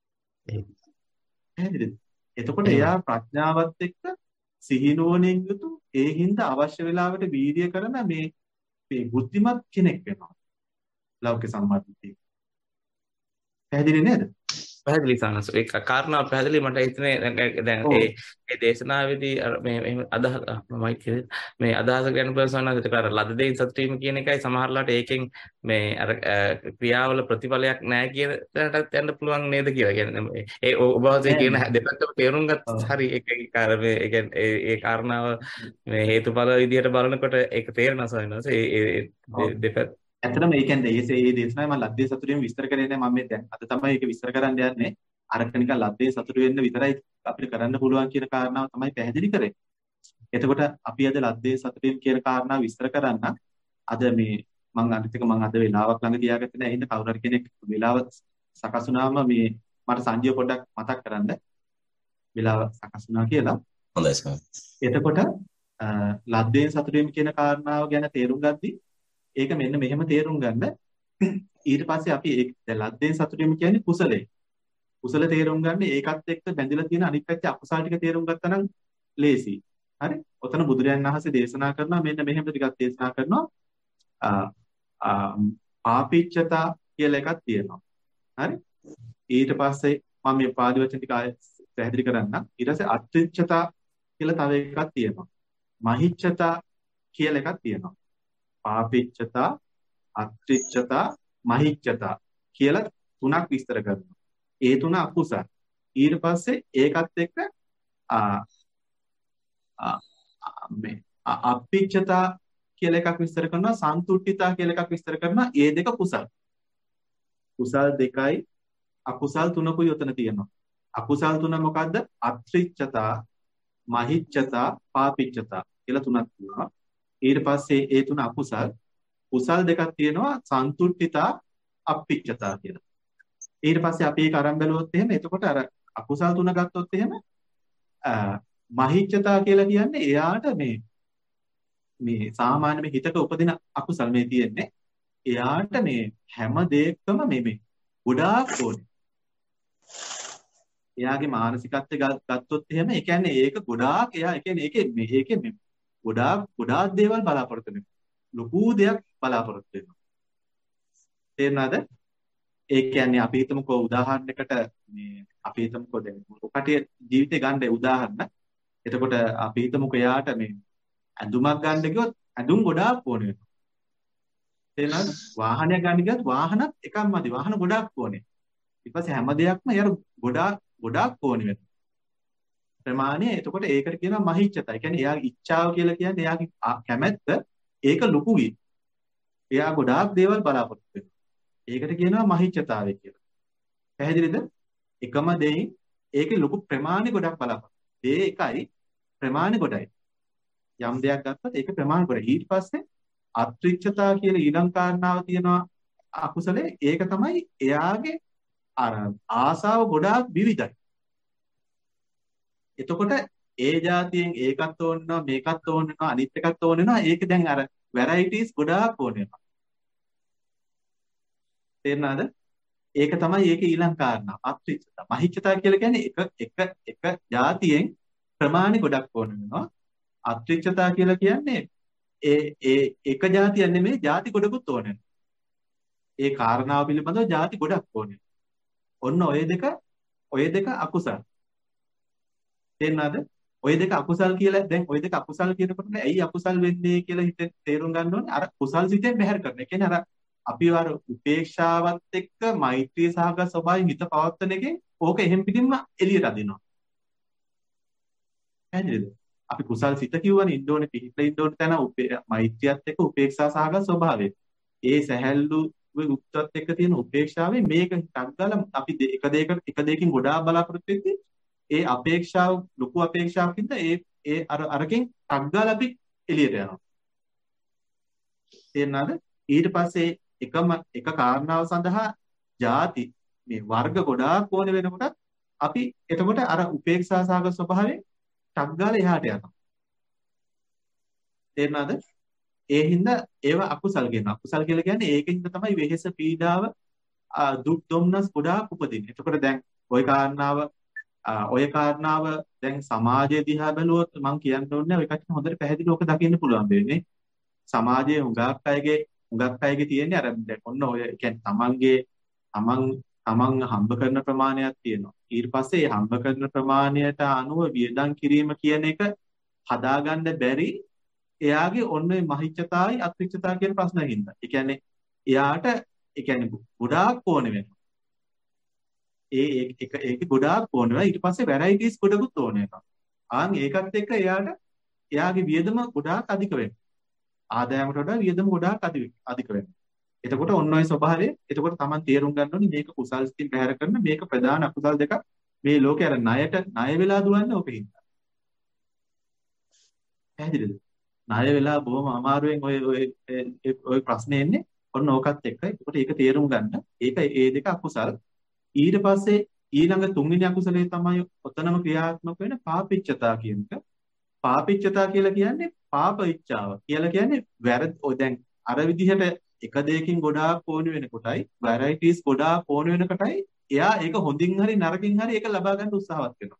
පැහැදිලිද? එතකොට එයා ප්‍රඥාවත් එක්ක සිහිනුවණින් යුතු ඒ හින්දා අවශ්‍ය වෙලාවට වීර්ය කරන මේ මේ බුද්ධිමත් කෙනෙක් වෙනවා. ලෞකික සම්මාදිට්ඨිය. පැහැදිලි නේද? පැහැදිලි සානස ඒ කාරණා පැහැදිලි මට හිතෙන්නේ දැන් දැන් ඒ ඒ දේශනාවේදී අර මේ එහෙම අදහස මමයි කියන්නේ මේ අදහස ගැන බලසනවාද ඒක අර ලද දෙයින් සතුටීම කියන එකයි සමහරලාට ඒකෙන් මේ අර ක්‍රියාවල ප්‍රතිඵලයක් නැහැ කියන තැනටත් යන්න පුළුවන් නේද කියලා කියන්නේ ඒ ඔබ වහන්සේ කියන දෙපැත්තම තේරුම් ගත්තත් හරි ඒක කාර මේ ඒ කියන්නේ ඒ කාරණාව මේ හේතුඵල විදියට බලනකොට ඒක තේරෙනවා සානස ඒ ඒ දෙපැත්ත ඇත්තටම ඒ කියන්නේ ඒ ඒ දේශනාවේ මම ලද්දේ සතුටුවීම විස්තර කරේ නැහැ මම මේ දැන් අද තමයි ඒක විස්තර කරන්න යන්නේ අරක නිකන් ලද්දේ සතුටු වෙන්න විතරයි අපිට කරන්න පුළුවන් කියන කාරණාව තමයි පැහැදිලි කරේ. එතකොට අපි අද ලද්දේ සතුටුවීම කියන කාරණාව විස්තර කරන්න අද මේ මම අනිත් එක මම අද වෙලාවක් ළඟ තියාගත්තේ නැහැ. එහෙනම් කවුරු හරි කෙනෙක් වෙලාව සකස් වුණාම මේ මට සංජය පොඩ්ඩක් මතක් කරන්න. වෙලාව සකස් වුණා කියලා. හොඳයි සර්. එතකොට ලද්දේ සතුටුවීම කියන කාරණාව ගැන තේරුම් ගද්දී ඒක මෙන්න මෙහෙම තේරුම් ගන්න. ඊට පස්සේ අපි ඒ ලද්දෙන් සතුටුවීම කියන්නේ කුසලයේ. කුසල තේරුම් ගන්න ඒකත් එක්ක බැඳලා තියෙන අනිත් පැත්තේ අකුසල ටික තේරුම් ගත්තා නම් ලේසි. හරි? ඔතන බුදුරජාණන් වහන්සේ දේශනා කරනවා මෙන්න මෙහෙම ටිකක් දේශනා කරනවා. ආපිච්චතා කියලා එකක් තියෙනවා. හරි? ඊට පස්සේ මම මේ පාළි වචන ටික පැහැදිලි කරන්නම්. ඊට පස්සේ අත්‍රිච්ඡතා කියලා තව එකක් තියෙනවා. මහිච්ඡතා කියලා එකක් තියෙනවා. පාපිච්චතා අත්‍රිච්ඡතා මහිච්ඡතා කියලා තුනක් විස්තර කරනවා. ඒ තුන අකුසල. ඊට පස්සේ ඒකත් එක්ක මේ අපිච්චතා කියලා එකක් විස්තර කරනවා සන්තුට්ඨිතා කියලා එකක් විස්තර කරනවා. ඒ දෙක කුසල. කුසල් දෙකයි අකුසල් තුනකුයි උතන තියෙනවා. අකුසල් තුන මොකද්ද? අත්‍රිච්ඡතා මහිච්ඡතා පාපිච්චතා කියලා තුනක් තියෙනවා. ඊට පස්සේ ඒ තුන අකුසල් කුසල් දෙකක් තියෙනවා සන්තුට්ඨිතා අප්පිච්චතා කියලා. ඊට පස්සේ අපි ඒක අරන් බැලුවොත් එහෙම එතකොට අර අකුසල් තුන ගත්තොත් එහෙම මහිච්ඡතා කියලා කියන්නේ එයාට මේ මේ සාමාන්‍ය මේ හිතක උපදින අකුසල් මේ තියෙන්නේ. එයාට මේ හැම දෙයකම මේ මේ ගොඩාක් ඕනේ. එයාගේ මානසිකත්වය ගත්තොත් එහෙම ඒ කියන්නේ ඒක ගොඩාක් එයා ඒ කියන්නේ ඒකේ මේ ඒකේ මේ ගොඩාක් ගොඩාක් දේවල් බලාපොරොත්තු වෙනවා. ලොකු දෙයක් බලාපොරොත්තු වෙනවා. තේරුණාද? ඒ කියන්නේ අපි හිතමුකෝ උදාහරණයකට මේ අපි හිතමුකෝ දැන් ඔකටිය ජීවිතේ ගන්න උදාහරණ. එතකොට අපි හිතමුකෝ එයාට මේ ඇඳුමක් ගන්න ගියොත් ඇඳුම් ගොඩාක් ඕනේ වෙනවා. තේරුණාද? වාහනයක් ගන්න ගියත් වාහනත් එකක්මදි. වාහන ගොඩාක් ඕනේ. ඊට පස්සේ හැම දෙයක්ම එයාට ගොඩාක් ගොඩාක් ඕනේ වෙනවා. ප්‍රමාණය එතකොට ඒකට කියනවා මහිච්ඡතයි. ඒ කියන්නේ එයාගේ ඉච්ඡාව කියලා කියන්නේ එයාගේ කැමැත්ත ඒක ලොකුයි. එයා ගොඩාක් දේවල් බලාපොරොත්තු වෙනවා. ඒකට කියනවා මහිච්ඡතාවය කියලා. පැහැදිලිද? එකම දෙයින් ඒකේ ලොකු ප්‍රමාණි ගොඩක් බලාපොරොත්තු. දේ එකයි ප්‍රමාණි ගොඩයි. යම් දෙයක් ගත්තොත් ඒක ප්‍රමාණි ගොඩයි. ඊට පස්සේ අත්‍රිච්ඡතා කියලා ඊළඟ කාරණාව තියෙනවා අකුසලේ. ඒක තමයි එයාගේ අර ආසාව ගොඩාක් විවිධයි. එතකොට ඒ જાතියෙන් ඒකත් ඕන වෙනවා මේකත් ඕන වෙනවා අනිත් එකත් ඕන වෙනවා. ඒක දැන් අර වැරයිටිස් ගොඩාක් ඕන වෙනවා. තේරුණාද? ඒක තමයි ඒකේ ඊළඟ කාරණා අත්‍රිච්ඡතා. මහිච්ඡතා කියලා කියන්නේ එක එක එක જાතියෙන් ප්‍රමාණි ගොඩක් ඕන වෙනවා. අත්‍රිච්ඡතා කියලා කියන්නේ ඒ ඒ එක જાතියක් නෙමෙයි ಜಾති ගොඩකුත් ඕන වෙනවා. ඒ කාරණාව පිළිබඳව ಜಾති ගොඩක් ඕන වෙනවා. ඔන්න ඔය දෙක ඔය දෙක අකුසල්. තේරුණාද? ඔය දෙක අකුසල් කියලා දැන් ඔය දෙක අකුසල් කියනකොට ඇයි අකුසල් වෙන්නේ කියලා හිත තේරුම් ගන්න ඕනේ. අර කුසල් සිතෙන් බැහැර කරන. ඒ කියන්නේ අර අපි අර උපේක්ෂාවත් එක්ක මෛත්‍රී සහගත ස්වභාවයෙන් හිත පවත්වන එකෙන් ඕක එහෙම් පිටින්ම එළියට අදිනවා. පැහැදිලිද? අපි කුසල් සිත කියවනේ ඉන්න ඕනේ පිහිටලා ඉන්න ඕනේ තැන මෛත්‍රියත් එක්ක උපේක්ෂා සහගත ස්වභාවය. ඒ සැහැල්ලු උත්තත් එක්ක තියෙන උපේක්ෂාවේ මේක ටක් ගාලා අපි එක දෙයකට එක දෙයකින් ගොඩාක් බලාපොරොත්තු වෙද්දී ඒ අපේක්ෂාව ලොකු අපේක්ෂාවකින්ද ඒ ඒ අර අරකින් ටක් ගාලා අපි එළියට යනවා. තේරුණාද? ඊට පස්සේ එකම එක කාරණාව සඳහා ಜಾති මේ වර්ග ගොඩාක් ඕන වෙනකොට අපි එතකොට අර උපේක්ෂා සහගත ස්වභාවයෙන් ටක් ගාලා එහාට යනවා. තේරුණාද? ඒ හින්දා ඒවා අකුසල් කියනවා. අකුසල් කියලා කියන්නේ ඒකින්ද තමයි වෙහෙස පීඩාව දුක් දුම්නස් ගොඩාක් උපදින්නේ. එතකොට දැන් ওই කාරණාව ඔය කාරණාව දැන් සමාජයේ දිහා බැලුවොත් මම කියන්න ඕනේ ඔය කටට හොඳට පැහැදිලිව ඔක දකින්න පුළුවන් වෙන්නේ. සමාජයේ හුඟක් අයගේ හුඟක් අයගේ තියෙන්නේ අර දැන් ඔන්න ඔය කියන්නේ තමන්ගේ තමන් තමන් හම්බ කරන ප්‍රමාණයක් තියෙනවා. ඊට පස්සේ මේ හම්බ කරන ප්‍රමාණයට අනුව වියදම් කිරීම කියන එක හදාගන්න බැරි එයාගේ ඔන්න ඔය මහිච්ඡතාවයි අත්‍රිච්ඡතාව කියන ප්‍රශ්නකින් හින්දා. ඒ කියන්නේ එයාට ඒ කියන්නේ ගොඩාක් ඕන වෙනවා. ඒ ඒක ඒක ගොඩාක් ඕන වෙනවා. ඊට පස්සේ වැරයිටිස් ගොඩකුත් ඕන වෙනවා. ආන් ඒකත් එක්ක එයාට එයාගේ වියදම ගොඩාක් අධික වෙනවා. ආදායමට වඩා වියදම ගොඩාක් අධික වෙනවා. එතකොට ඔන්න ඔය ස්වභාවය එතකොට Taman තේරුම් ගන්න ඕනේ මේක කුසල් සිතින් බැහැර කරන මේක ප්‍රධාන අකුසල් දෙකක් මේ ලෝකේ අර ණයට ණය වෙලා දුවන්නේ ඕකේ හින්දා. පැහැදිලිද? ණය වෙලා බොහොම අමාරුවෙන් ඔය ඔය ඔය ප්‍රශ්නේ එන්නේ ඔන්න ඕකත් එක්ක. එතකොට ඒක තේරුම් ගන්න. ඒක ඒ දෙක අකුසල්. ඊට පස්සේ ඊළඟ තුන්වෙනි අකුසලයේ තමයි ඔතනම ක්‍රියාත්මක වෙන පාපිච්චතා කියන එක. පාපිච්චතා කියලා කියන්නේ පාප ඉච්ඡාව. කියලා කියන්නේ වැරදි ඔය දැන් අර විදිහට එක දෙයකින් ගොඩාක් ඕන වෙන කොටයි වැරයිටිස් ගොඩාක් ඕන වෙන කොටයි එයා ඒක හොඳින් හරි නරකින් හරි ඒක ලබා ගන්න උත්සාහවත් වෙනවා.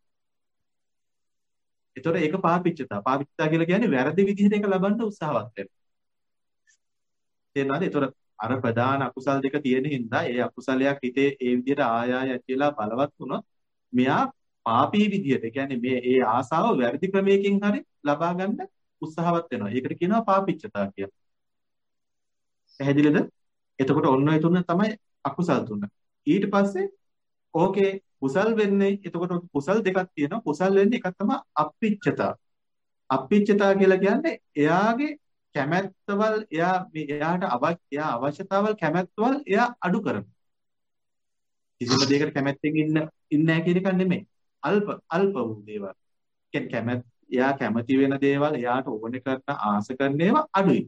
ඒතකොට ඒක පාපිච්චතා. පාපිච්චතා කියලා කියන්නේ වැරදි විදිහට ඒක ලබන්න උත්සාහවත් වෙනවා. තේරෙනවද? ඒතකොට අර ප්‍රධාන අකුසල් දෙක තියෙන හින්දා ඒ අකුසලයක් හිතේ ඒ විදිහට ආය ආය ඇතිලා බලවත් වුණොත් මෙයා පාපී විදිහට ඒ කියන්නේ මේ ඒ ආසාව වැරදි ක්‍රමයකින් හරි ලබා ගන්න උත්සාහවත් වෙනවා. ඒකට කියනවා පාපිච්චතා කියලා. පැහැදිලිද? එතකොට ඔන්න ඔය තුන තමයි අකුසල් තුන. ඊට පස්සේ ඕකේ කුසල් වෙන්නේ එතකොට කුසල් දෙකක් තියෙනවා. කුසල් වෙන්නේ එකක් තමයි අප්පිච්චතා. අප්පිච්චතා කියලා කියන්නේ එයාගේ කැමැත්තවල් එයා මේ එයාට අවශ්‍ය එයා අවශ්‍යතාවල් කැමැත්තවල් එයා අඩු කරනවා. කිසිම දෙයකට කැමැත්තෙන් ඉන්න ඉන්නේ නැහැ කියන එක නෙමෙයි. අල්ප අල්ප වූ දේවල්. කියන්නේ කැමැත්ත එයා කැමති වෙන දේවල් එයාට ඕන කරන ආස කරන ඒවා අඩුයි.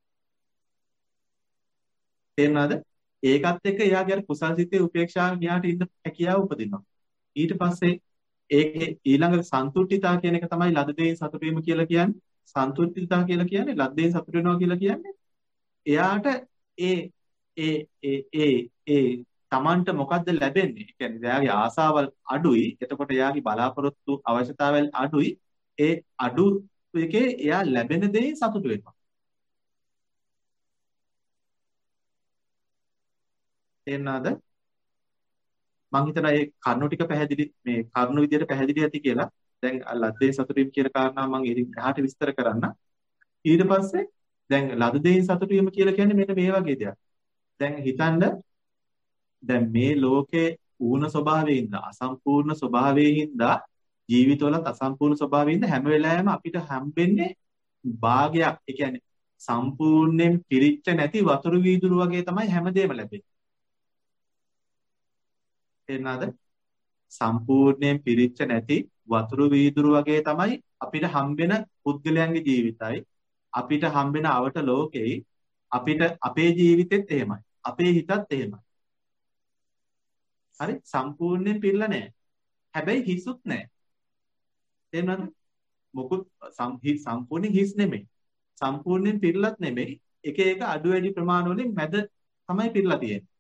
තේරුණාද? ඒකත් එක්ක එයාගේ අර කුසල් සිතේ උපේක්ෂාවෙන් එයාට ඉන්න හැකියාව උපදිනවා. ඊට පස්සේ ඒකේ ඊළඟ සන්තුට්ඨිතා කියන එක තමයි ලද දෙයින් සතුටු වීම කියලා කියන්නේ. සන්තුට්ඨිතා කියලා කියන්නේ ලද දෙයින් සතුටු වෙනවා කියලා කියන්නේ එයාට ඒ ඒ ඒ ඒ ඒ Tamanට මොකද්ද ලැබෙන්නේ? ඒ කියන්නේ එයාගේ ආසාවල් අඩුයි. එතකොට එයාගේ බලාපොරොත්තු අවශ්‍යතාවල් අඩුයි. ඒ අඩු එකේ එයා ලැබෙන දෙයින් සතුටු වෙනවා. තේරෙනවද? මම හිතනවා මේ කරුණු ටික පැහැදිලි මේ කරුණු විදියට පැහැදිලි ඇති කියලා. දැන් ලද්දේ සතුටු වීම කියන කාරණාව මම ඉතින් එහාට විස්තර කරන්න. ඊට පස්සේ දැන් ලද දෙයින් සතුටු වීම කියලා කියන්නේ මෙන්න මේ වගේ දෙයක්. දැන් හිතන්න දැන් මේ ලෝකේ ඌන ස්වභාවයෙන් අසම්පූර්ණ ස්වභාවයෙන් ජීවිතවලත් අසම්පූර්ණ ස්වභාවයෙන් හැම වෙලාවෙම අපිට හම්බෙන්නේ භාගයක්. ඒ කියන්නේ සම්පූර්ණයෙන් පිරිච්ච නැති වතුරු වීදුරු වගේ තමයි හැමදේම ලැබෙන්නේ. තේරුණාද? සම්පූර්ණයෙන් පිරිච්ච නැති වතුරු වීදුරු වගේ තමයි අපිට හම්බෙන පුද්ගලයන්ගේ ජීවිතයි. අපිට හම්බෙන අවට ලෝකෙයි අපිට අපේ ජීවිතෙත් එහෙමයි. අපේ හිතත් එහෙමයි. හරි සම්පූර්ණයෙන් පිරලා නැහැ. හැබැයි හිසුත් නැහැ. තේරුණාද? මොකුත් සම්පූර්ණයෙන් හිස් නෙමෙයි. සම්පූර්ණයෙන් පිරලත් නෙමෙයි. එක එක අඩු වැඩි ප්‍රමාණ වලින් මැද තමයි පිරලා තියෙන්නේ.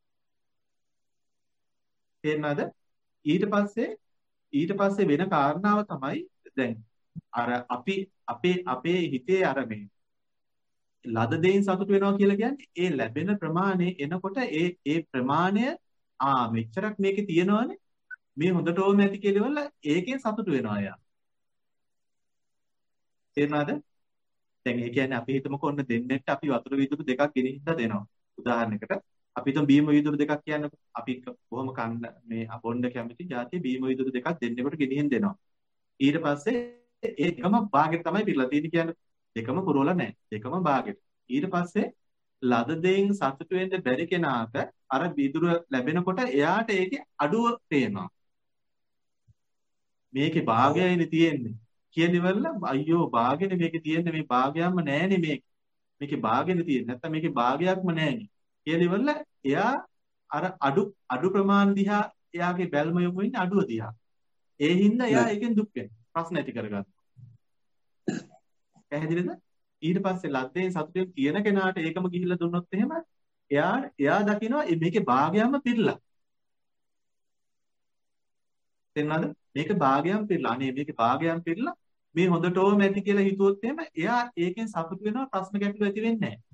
තේරුණාද? ඊට පස්සේ ඊට පස්සේ වෙන කාරණාව තමයි දැන් අර අපි අපේ අපේ හිතේ අර මේ ලද දෙයින් සතුට වෙනවා කියලා කියන්නේ ඒ ලැබෙන ප්‍රමාණය එනකොට ඒ ඒ ප්‍රමාණය ආ මෙච්චරක් මේකේ තියෙනවනේ මේ හොඳට ඕම ඇති කියලා වල ඒකෙන් සතුට වෙනවා යා. තේරුණාද? දැන් ඒ කියන්නේ අපි හිතමුකෝ ඔන්න දෙන්නෙක්ට අපි වතුර වීදුරු දෙකක් ගෙනිහින්ද දෙනවා. උදාහරණයකට අපි හිතමු බීම වීදුරු දෙකක් කියන්නකො. අපි කොහොම කන්න මේ බොණ්ඩ කැමති જાතිය බීම වීදුරු දෙකක් දෙන්නෙකුට ගෙනිහින් දෙනවා. ඊට පස්සේ ඒ එකම භාගෙට තමයි පිරලා තියෙන්නේ කියන්නේ. දෙකම පුරවලා නැහැ. දෙකම භාගෙට. ඊට පස්සේ ලද දෙයින් සතුට වෙන්න බැරි කෙනාට අර වීදුරු ලැබෙනකොට එයාට ඒකේ අඩුව පේනවා. මේකේ භාගයයිනේ තියෙන්නේ. කියලිවල අයියෝ භාගෙනේ මේකේ තියෙන්නේ මේ භාගයක්ම නැහැනේ මේක. මේකේ භාගෙනේ තියෙන්නේ. නැත්තම් මේකේ භාගයක්ම නැහැනේ. කියලිවල එයා අර අඩු අඩු ප්‍රමාණ දිහා එයාගේ බැල්ම යොමු වෙන්නේ අඩුව දිහා. ඒ හින්දා එයා ඒකෙන් දුක් වෙනවා. ප්‍රශ්න ඇති කරගන්නවා. පැහැදිලිද? ඊට පස්සේ ලද්දේ සතුටෙන් කියන කෙනාට ඒකම ගිහිල්ලා දුන්නොත් එහෙම එයා එයා දකිනවා මේකේ භාගයක්ම පිරලා. තේරුණාද? මේක භාගයක්ම පිරලා. අනේ මේකේ භාගයක්ම පිරලා මේ හොඳටම ඇති කියලා හිතුවොත් එහෙම එයා ඒකෙන් සතුට වෙනවා ප්‍රශ්න ගැටලු ඇති වෙන්නේ නැහැ.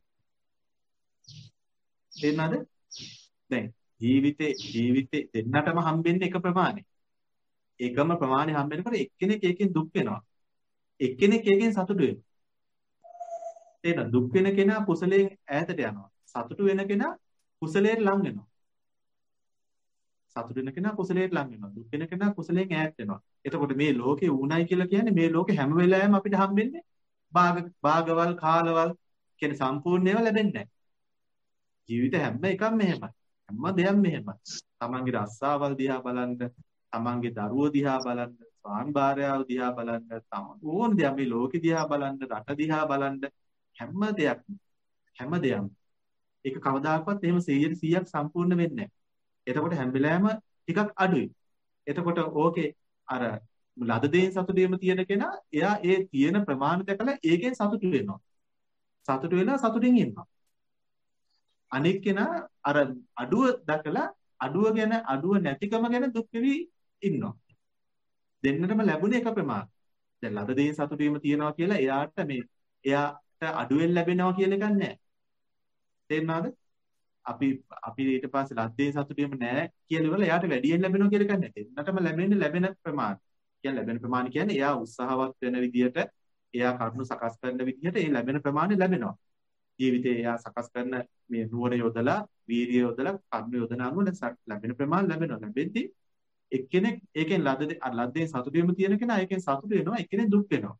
තේරුණාද? දැන් ජීවිතේ ජීවිතේ දෙන්නටම හම්බෙන්නේ එක ප්‍රමාණය. එකම ප්‍රමාණය හම්බෙනකොට එක්කෙනෙක් ඒකෙන් දුක් වෙනවා. එක්කෙනෙක් ඒකෙන් සතුට වෙනවා. තේරෙනවද? දුක් වෙන කෙනා කුසලයෙන් ඈතට යනවා. සතුට වෙන කෙනා කුසලයෙන් ලං වෙනවා. සතුට වෙන කෙනා කුසලයෙන් ලං වෙනවා. දුක් වෙන කෙනා කුසලයෙන් ඈත් වෙනවා. එතකොට මේ ලෝකේ ඌණයි කියලා කියන්නේ මේ ලෝකේ හැම වෙලාවෙම අපිට හම්බෙන්නේ භාග භාගවල් කාලවල් කියන්නේ සම්පූර්ණ ඒවා ලැබෙන්නේ නැහැ. ජීවිත හැම එකක්ම මෙහෙමයි. හැම දෙයක්ම මෙහෙමයි. තමන්ගේ රස්සාවල් දිහා බලන්න, තමන්ගේ දරුවෝ දිහා බලන්න, ස්වාමි භාර්යාව දිහා බලන්න, තම ඕන දෙයක් මේ ලෝකෙ දිහා බලන්න, රට දිහා බලන්න හැම දෙයක්ම හැම දෙයක්ම ඒක කවදාකවත් එහෙම සීයට සීයක් සම්පූර්ණ වෙන්නේ නැහැ. එතකොට හැම වෙලාවෙම ටිකක් අඩුයි. එතකොට ඕකේ අර ලද දෙයින් සතුට වීම තියෙන කෙනා එයා ඒ තියෙන ප්‍රමාණය දැකලා ඒකෙන් සතුටු වෙනවා. සතුටු වෙලා සතුටින් ඉන්නවා. අනෙක් කෙනා අර අඩුව දැකලා අඩුව ගැන අඩුව නැතිකම ගැන දුක් වෙවි ඉන්නවා. දෙන්නටම ලැබුණේ එක ප්‍රමාණයක්. දැන් ලද දෙයින් සතුටු වීම තියනවා කියලා එයාට මේ එයාට අඩුවෙන් ලැබෙනවා කියන එකක් නැහැ. තේරුණාද? අපි අපි ඊට පස්සේ ලද්දේ සතුටු වීම නැහැ කියලා ඉවරලා එයාට වැඩියෙන් ලැබෙනවා කියලා එකක් නැහැ. දෙන්නටම ලැබෙන්නේ ලැබෙන ප්‍රමාණය. කියන්නේ ලැබෙන ප්‍රමාණය කියන්නේ එයා උත්සාහවත් වෙන විදියට, එයා කරුණු සකස් කරන විදියට ඒ ලැබෙන ප්‍රමාණය ලැබෙනවා. ජීවිතේ එයා සකස් කරන මේ නුවණ යොදලා, වීර්යය යොදලා, කරුණු යොදන අනුව ලැබෙන ප්‍රමාණය ලැබෙනවා. ලැබෙද්දී එක්කෙනෙක් ඒකෙන් ලද්දේ ලද්දේ සතුටු වීම තියෙන කෙනා ඒකෙන් සතුටු වෙනවා, එක්කෙනෙක් දුක් වෙනවා.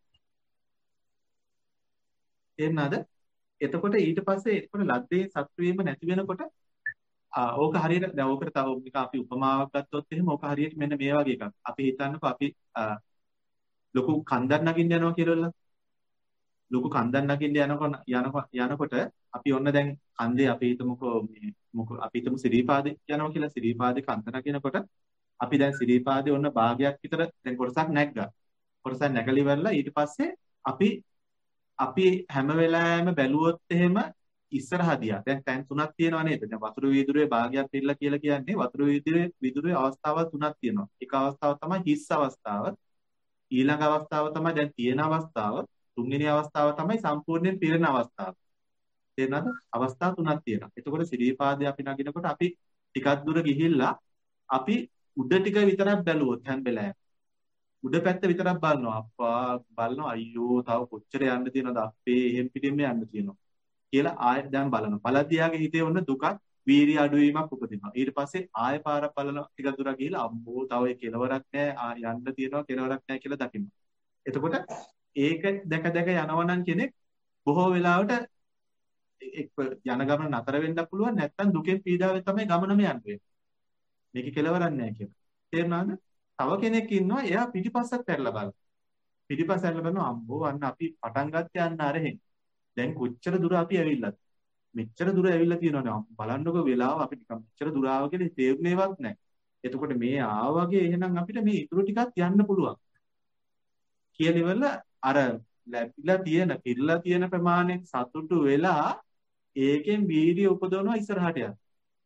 එන්නද? එතකොට ඊට පස්සේ එතකොට ලද්දේ සතුටු වීම නැති වෙනකොට ඕක හරියට දැන් ඕකට තව නිකන් අපි උපමාවක් ගත්තොත් එහෙම ඕක හරියට මෙන්න මේ වගේ එකක්. අපි හිතන්නකෝ අපි ලොකු කන්දක් නගින්න යනවා කියලා. ලොකු කන්දක් නගින්න යනකොට යනකොට අපි ඔන්න දැන් කන්දේ අපි හිතමුකෝ මේ මොකෝ අපි හිතමු සිරීපාදේ යනවා කියලා. සිරීපාදේ කන්ද නගිනකොට අපි දැන් සිරීපාදේ ඔන්න භාගයක් විතර දැන් කොටසක් නැග්ගා. කොටසක් නැගලි ඉවරලා ඊට පස්සේ අපි අපි හැම වෙලාවෙම බැලුවොත් එහෙම ඉස්සරහා දිහා දැන් තැන් තුනක් තියෙනවා නේද? දැන් වතුර වීදුරුවේ භාගයක් පිරලා කියලා කියන්නේ වතුර වීදුරුවේ වීදුරුවේ අවස්ථාවල් තුනක් තියෙනවා. එක අවස්ථාවක් තමයි හිස් අවස්ථාව. ඊළඟ අවස්ථාව තමයි දැන් තියෙන අවස්ථාව. තුන්වෙනි අවස්ථාව තමයි සම්පූර්ණයෙන් පිරෙන අවස්ථාව. තේරෙනවද? අවස්ථා තුනක් තියෙනවා. එතකොට සිරීපාදේ අපි නගිනකොට අපි ටිකක් දුර ගිහිල්ලා අපි උඩ ටික විතරක් බැලුවොත් හැම වෙලාවෙම උඩ පැත්ත විතරක් බලනවා. අප්පා බලනවා අයියෝ තව කොච්චර යන්න තියෙනවද අපේ එහෙම් පිටින්ම යන්න තියෙනවා කියලා ආයෙත් දැන් බලනවා. බලද්දී යාගේ හිතේ වුණ දුකක් වීර්ය අඩුවීමක් උපදිනවා. ඊට පස්සේ ආයෙ පාරක් බලනවා ටිකක් දුරක් ගිහිල්ලා අම්මෝ තව ඒ කෙලවරක් නැහැ යන්න තියෙනවා කෙලවරක් නැහැ කියලා දකින්න. එතකොට ඒක දැක දැක යනවා නම් කෙනෙක් බොහෝ වෙලාවට එක් යන ගමන නතර වෙන්න පුළුවන් නැත්නම් දුකෙන් පීඩාවෙන් තමයි ගමනම යන්නේ. මේක කෙලවරක් නැහැ කියලා. තේරුණාද? තව කෙනෙක් ඉන්නවා එයා පිටිපස්සට පැරලා බලන. පිටිපස්සට පැරලා බලනවා අම්බෝ අන්න අපි පටන් ගත්තේ අන්න අරහෙන්. දැන් කොච්චර දුර අපි ඇවිල්ලාද? මෙච්චර දුර ඇවිල්ලා තියෙනවනේ. බලන්නකො වෙලාව අපි නිකන් මෙච්චර දුර ආව කියලා තේරුණේවත් නැහැ. එතකොට මේ ආවගේ එහෙනම් අපිට මේ ඉතුරු ටිකක් යන්න පුළුවන්. කියලා ඉවරලා අර ලැබිලා තියෙන පිරලා තියෙන ප්‍රමාණය සතුටු වෙලා ඒකෙන් වීර්ය උපදවනවා ඉස්සරහට යන්න.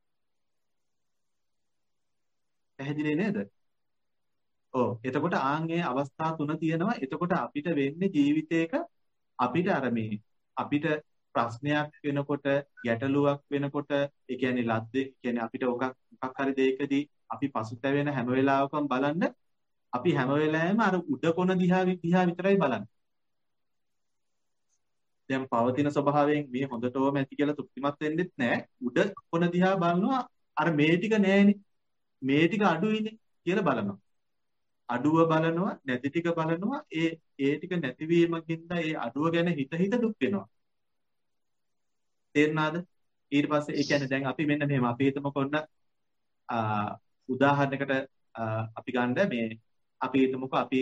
පැහැදිලි නේද? ඔව්. එතකොට ආන්ගේ අවස්ථා තුන තියෙනවා. එතකොට අපිට වෙන්නේ ජීවිතේක අපිට අර මේ අපිට ප්‍රශ්නයක් වෙනකොට ගැටලුවක් වෙනකොට ඒ කියන්නේ ලද්දේ කියන්නේ අපිට ඔක මොකක් හරි දෙයකදී අපි පසුතැවෙන හැම වෙලාවකම බලන්න අපි හැම වෙලාවෙම අර උඩ කොන දිහා දිහා විතරයි බලන්නේ. දැන් පවතින ස්වභාවයෙන් මේ හොඳටම ඇති කියලා තෘප්තිමත් වෙන්නෙත් නැහැ. උඩ කොන දිහා බලනවා අර මේ ටික නෑනේ. මේ ටික අඩුයිනේ කියලා බලනවා. අඩුව බලනවා නැති ටික බලනවා ඒ ඒ ටික නැතිවීමකින්ද ඒ අඩුව ගැන හිත හිත දුක් වෙනවා. තේරුණාද? ඊට පස්සේ ඒ කියන්නේ දැන් අපි මෙන්න මෙහෙම අපි හිතමුකෝ ඔන්න උදාහරණයකට අපි ගන්න මේ අපි හිතමුකෝ අපි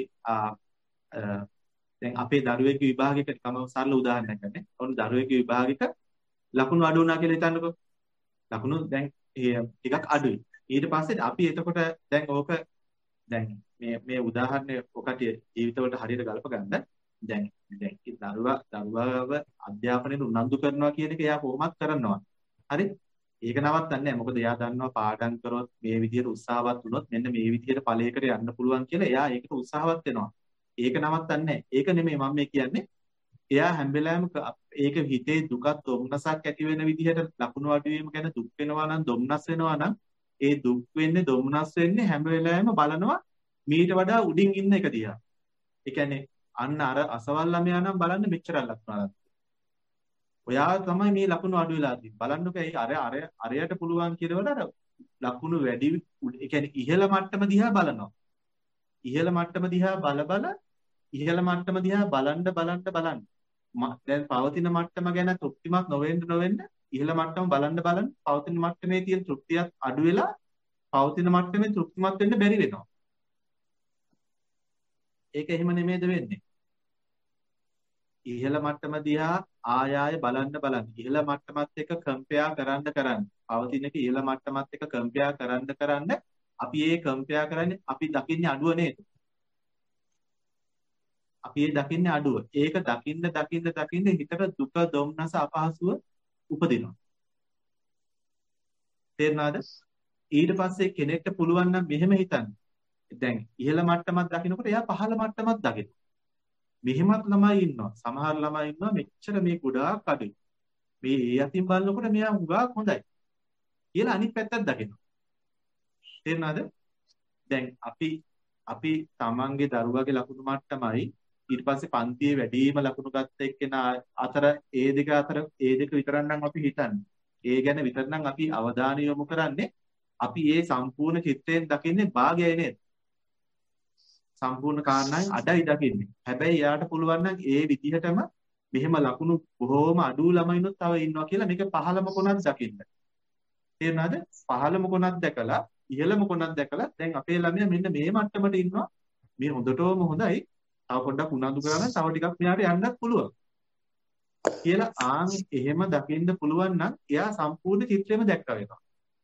දැන් අපේ දරුවෙක් විභාගයකට කම සරල උදාහරණයක් ගන්න. ඔන්න දරුවෙක් විභාගයක ලකුණු අඩු වුණා කියලා හිතන්නකෝ. ලකුණු දැන් ටිකක් අඩුයි. ඊට පස්සේ අපි එතකොට දැන් ඕක දැන් මේ මේ උදාහරණය ඔකට ජීවිතවලට හරියට ගලප ගන්න. දැන් දැන් දරුවා දරුවාව අධ්‍යාපනයේ උනන්දු කරනවා කියන එක එයා කොහොමත් කරනවා. හරි? ඒක නවත්තන්නේ නැහැ. මොකද එයා දන්නවා පාඩම් කරොත් මේ විදිහට උත්සාහවත් වුණොත් මෙන්න මේ විදිහට ඵලයකට යන්න පුළුවන් කියලා එයා ඒකට උත්සාහවත් වෙනවා. ඒක නවත්තන්නේ නැහැ. ඒක නෙමෙයි මම මේ කියන්නේ. එයා හැම වෙලාවෙම ඒක හිතේ දුකක් දුම්නසක් ඇති වෙන විදිහට ලකුණු අඩු වීම ගැන දුක් වෙනවා නම් දුම්නස් වෙනවා නම් ඒ දුක් වෙන්නේ දුම්නස් වෙන්නේ හැම වෙලාවෙම බලනවා මීට වඩා උඩින් ඉන්න එක දිහා. ඒ කියන්නේ අන්න අර අසවල් ළමයා නම් බලන්න මෙච්චර ලකුණක්. ඔයා තමයි මේ ලකුණු අඩු වෙලා තියෙන්නේ. බලන්නකෝ ඒ අර අර අරයට පුළුවන් කියනවල අර ලකුණු වැඩි ඒ කියන්නේ ඉහළ මට්ටම දිහා බලනවා. ඉහළ මට්ටම දිහා බල බල ඉහළ මට්ටම දිහා බලන්න බලන්න බලන්න. දැන් පවතින මට්ටම ගැන තෘප්තිමත් නොවෙන්න නොවෙන්න ඉහළ මට්ටම බලන්න බලන්න පවතින මට්ටමේ තියෙන තෘප්තියත් අඩු වෙලා පවතින මට්ටමේ තෘප්තිමත් වෙන්න බැරි වෙනවා. ඒක එහෙම නෙමෙයිද වෙන්නේ? ඉහළ මට්ටම දිහා ආය ආය බලන්න බලන්න ඉහළ මට්ටමත් එක්ක කම්පෙයාර් කරන්න කරන්න පවතින එක ඉහළ මට්ටමත් එක්ක කම්පෙයාර් කරන්න කරන්න අපි ඒ කම්පෙයාර් කරන්නේ අපි දකින්නේ අඩුව නේද? අපි ඒ දකින්නේ අඩුව. ඒක දකින්න දකින්න දකින්න හිතට දුක දුම්නස අපහසුව උපදිනවා. තේරුණාද? ඊට පස්සේ කෙනෙක්ට පුළුවන් නම් මෙහෙම හිතන්න. දැන් ඉහළ මට්ටමක් දකින්නකොට එයා පහළ මට්ටමක් දකිනවා. මෙහෙමත් ළමයි ඉන්නවා. සමහර ළමයි ඉන්නවා මෙච්චර මේ ගොඩාක් අඩුයි. මේ ඒ අතින් බලනකොට මෙයා හුඟක් හොඳයි. කියලා අනිත් පැත්තත් දකිනවා. තේරුණාද? දැන් අපි අපි තමන්ගේ දරුවාගේ ලකුණු මට්ටමයි ඊට පස්සේ පන්තියේ වැඩිම ලකුණු ගත්ත එක්කෙනා අතර ඒ දෙක අතර ඒ දෙක විතරක් නම් අපි හිතන්නේ. ඒ ගැන විතර නම් අපි අවධානය යොමු කරන්නේ. අපි ඒ සම්පූර්ණ චිත්‍රයෙන් දකින්නේ භාගයයි නේද? සම්පූර්ණ කාරණාවෙන් අඩයි දකින්නේ. හැබැයි යාට පුළුවන් නම් ඒ විදිහටම මෙහෙම ලකුණු බොහෝම අඩු ළමයිනුත් තව ඉන්නවා කියලා මේක පහළම කොනක් දකින්න. තේරුණාද? පහළම කොනක් දැකලා ඉහළම කොනක් දැකලා දැන් අපේ ළමයා මෙන්න මේ මට්ටමට ඉන්නවා. මේ හොඳටම හොඳයි. තව පොඩ්ඩක් උනන්දු කරලා තව ටිකක් මෙයාට යන්නත් පුළුවන්. කියලා ආන් එහෙම දකින්න පුළුවන් නම් එයා සම්පූර්ණ චිත්‍රෙම දැක්කා වෙනවා.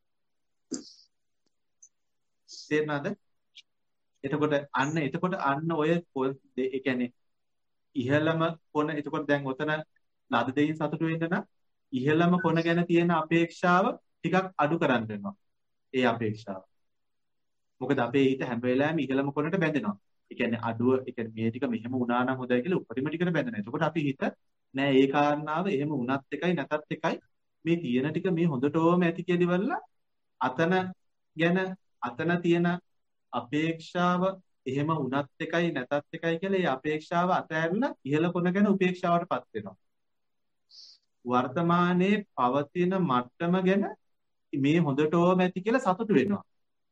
තේරුණාද? එතකොට අන්න එතකොට අන්න ඔය ඒ කියන්නේ ඉහළම කොන එතකොට දැන් ඔතන ලද දෙයින් සතුටු වෙන්න නම් ඉහළම කොන ගැන තියෙන අපේක්ෂාව ටිකක් අඩු කරන්න වෙනවා. ඒ අපේක්ෂාව. මොකද අපේ හිත හැම වෙලාවෙම ඉහළම කොනට බැඳෙනවා. ඒ කියන්නේ අඩුව ඒ කියන්නේ මේ ටික මෙහෙම වුණා නම් හොඳයි කියලා උපරිම ටිකට බැඳෙනවා. එතකොට අපි හිත නෑ ඒ කාරණාව එහෙම වුණත් එකයි නැතත් එකයි මේ තියෙන ටික මේ හොඳටම ඇති කියලා ඉවරලා අතන ගැන අතන තියෙන අපේක්ෂාව එහෙම වුණත් එකයි නැතත් එකයි කියලා ඒ අපේක්ෂාව අතහැරලා ඉහළ කොන ගැන උපේක්ෂාවටපත් වෙනවා. වර්තමානයේ පවතින මට්ටම ගැන මේ හොඳටම ඇති කියලා සතුටු වෙනවා.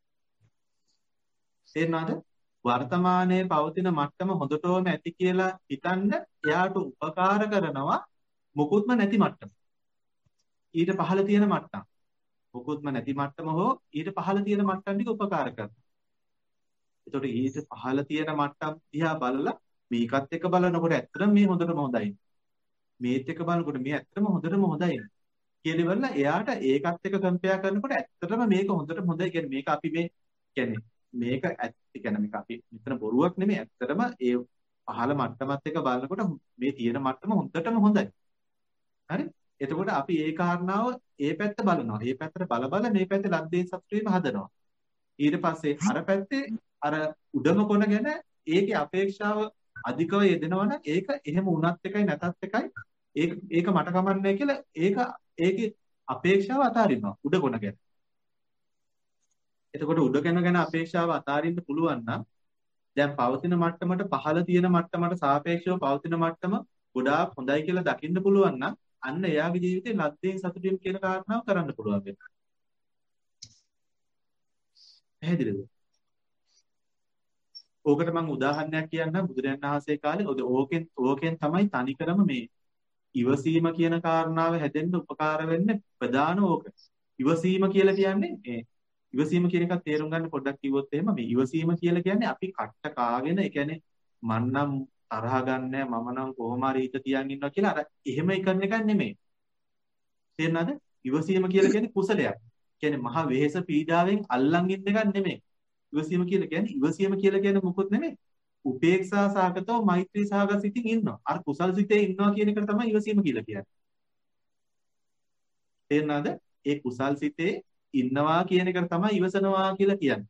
තේරෙනවද? වර්තමානයේ පවතින මට්ටම හොඳටම ඇති කියලා හිතන්න එයාට උපකාර කරනවා මොකුත්ම නැති මට්ටම. ඊට පහළ තියෙන මට්ටම්. මොකුත්ම නැති මට්ටම හෝ ඊට පහළ තියෙන මට්ටම් ටික උපකාර කරනවා. එතකොට ඊට පහළ තියෙන මට්ටම් දිහා බලලා මේකත් එක්ක බලනකොට ඇත්තටම මේ හොඳටම හොඳයි. මේත් එක්ක බලනකොට මේ ඇත්තටම හොඳටම හොඳයි. කියලා ඉවරලා එයාට ඒකත් එක්ක කම්පෙයාර් කරනකොට ඇත්තටම මේක හොඳටම හොඳයි. කියන්නේ මේක අපි මේ කියන්නේ මේක ඇත්ත කියන්නේ මේක අපි මෙතන බොරුවක් නෙමෙයි. ඇත්තටම ඒ පහළ මට්ටමත් එක්ක බලනකොට මේ තියෙන මට්ටම හොඳටම හොඳයි. හරි? එතකොට අපි ඒ කාරණාව ඒ පැත්ත බලනවා. ඒ පැත්තට බල බල මේ පැත්තේ ලද්දේ සතුටු වීම හදනවා. ඊට පස්සේ අර පැත්තේ අර උඩම කොන ගැන ඒකේ අපේක්ෂාව අධිකව යෙදෙනවා නම් ඒක එහෙම වුණත් එකයි නැතත් එකයි ඒක ඒක මට කමන්නේ කියලා ඒක ඒකේ අපේක්ෂාව අතාරිනවා උඩ කොන ගැන. එතකොට උඩ කොන ගැන අපේක්ෂාව අතාරින්න පුළුවන් නම් දැන් පවතින මට්ටමට පහළ තියෙන මට්ටමට සාපේක්ෂව පවතින මට්ටම ගොඩාක් හොඳයි කියලා දකින්න පුළුවන් නම් අන්න එයාගේ ජීවිතේ ලද්දෙන් සතුටු වීම කියන කාරණාව කරන්න පුළුවන් වෙනවා. පැහැදිලිද? ඕකට මම උදාහරණයක් කියන්නම් බුදුරජාණන් වහන්සේ කාලේ ඕකෙන් ඕකෙන් තමයි තනිකරම මේ ඉවසීම කියන කාරණාව හැදෙන්න උපකාර වෙන්නේ ප්‍රධාන ඕක. ඉවසීම කියලා කියන්නේ මේ ඉවසීම කියන එකත් තේරුම් ගන්න පොඩ්ඩක් කිව්වොත් එහෙම මේ ඉවසීම කියලා කියන්නේ අපි කට්ට කාගෙන ඒ කියන්නේ මන්නම් තරහ ගන්නෑ මම නම් කොහොම හරි හිත තියන් ඉන්නවා කියලා අර එහෙම එකන එකක් නෙමෙයි. තේරෙනවද? ඉවසීම කියලා කියන්නේ කුසලයක්. කියන්නේ මහ වෙහෙස පීඩාවෙන් අල්ලන් ඉන්න එකක් නෙමෙයි. ඉවසීම කියලා කියන්නේ ඉවසීම කියලා කියන්නේ මොකොත් නෙමෙයි. උපේක්ෂා සහගතව මෛත්‍රී සහගත සිතින් ඉන්නවා. අර කුසල් සිතේ ඉන්නවා කියන එක තමයි ඉවසීම කියලා කියන්නේ. තේරෙනවද? ඒ කුසල් සිතේ ඉන්නවා කියන එක තමයි ඉවසනවා කියලා කියන්නේ.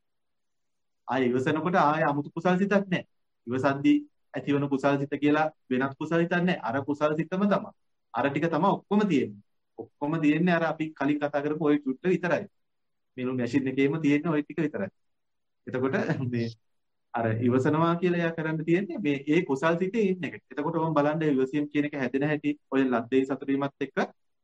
ආය ඉවසනකොට ආය 아무තු කුසල් සිතක් නැහැ. ඉවසද්දී ඇතිවන කුසල් සිත කියලා වෙනත් කුසල් සිතක් නැහැ. අර කුසල් සිතම තමයි. අර ටික තමයි ඔක්කොම තියෙන්නේ. ඔක්කොම තියෙන්නේ අර අපි කලින් කතා කරපු ওই චුට්ට විතරයි. මේ මැෂින් එකේම තියෙන්නේ ওই ටික විතරයි. එතකොට මේ අර ඉවසනවා කියලා එයා කරන්න තියෙන්නේ මේ ඒ කුසල් සිතේ ඉන්න එක. එතකොට ඔබ බලන්න ඉවසීම කියන එක හැදෙන හැටි ඔය ලද්දේ සතුටු වීමත් එක්ක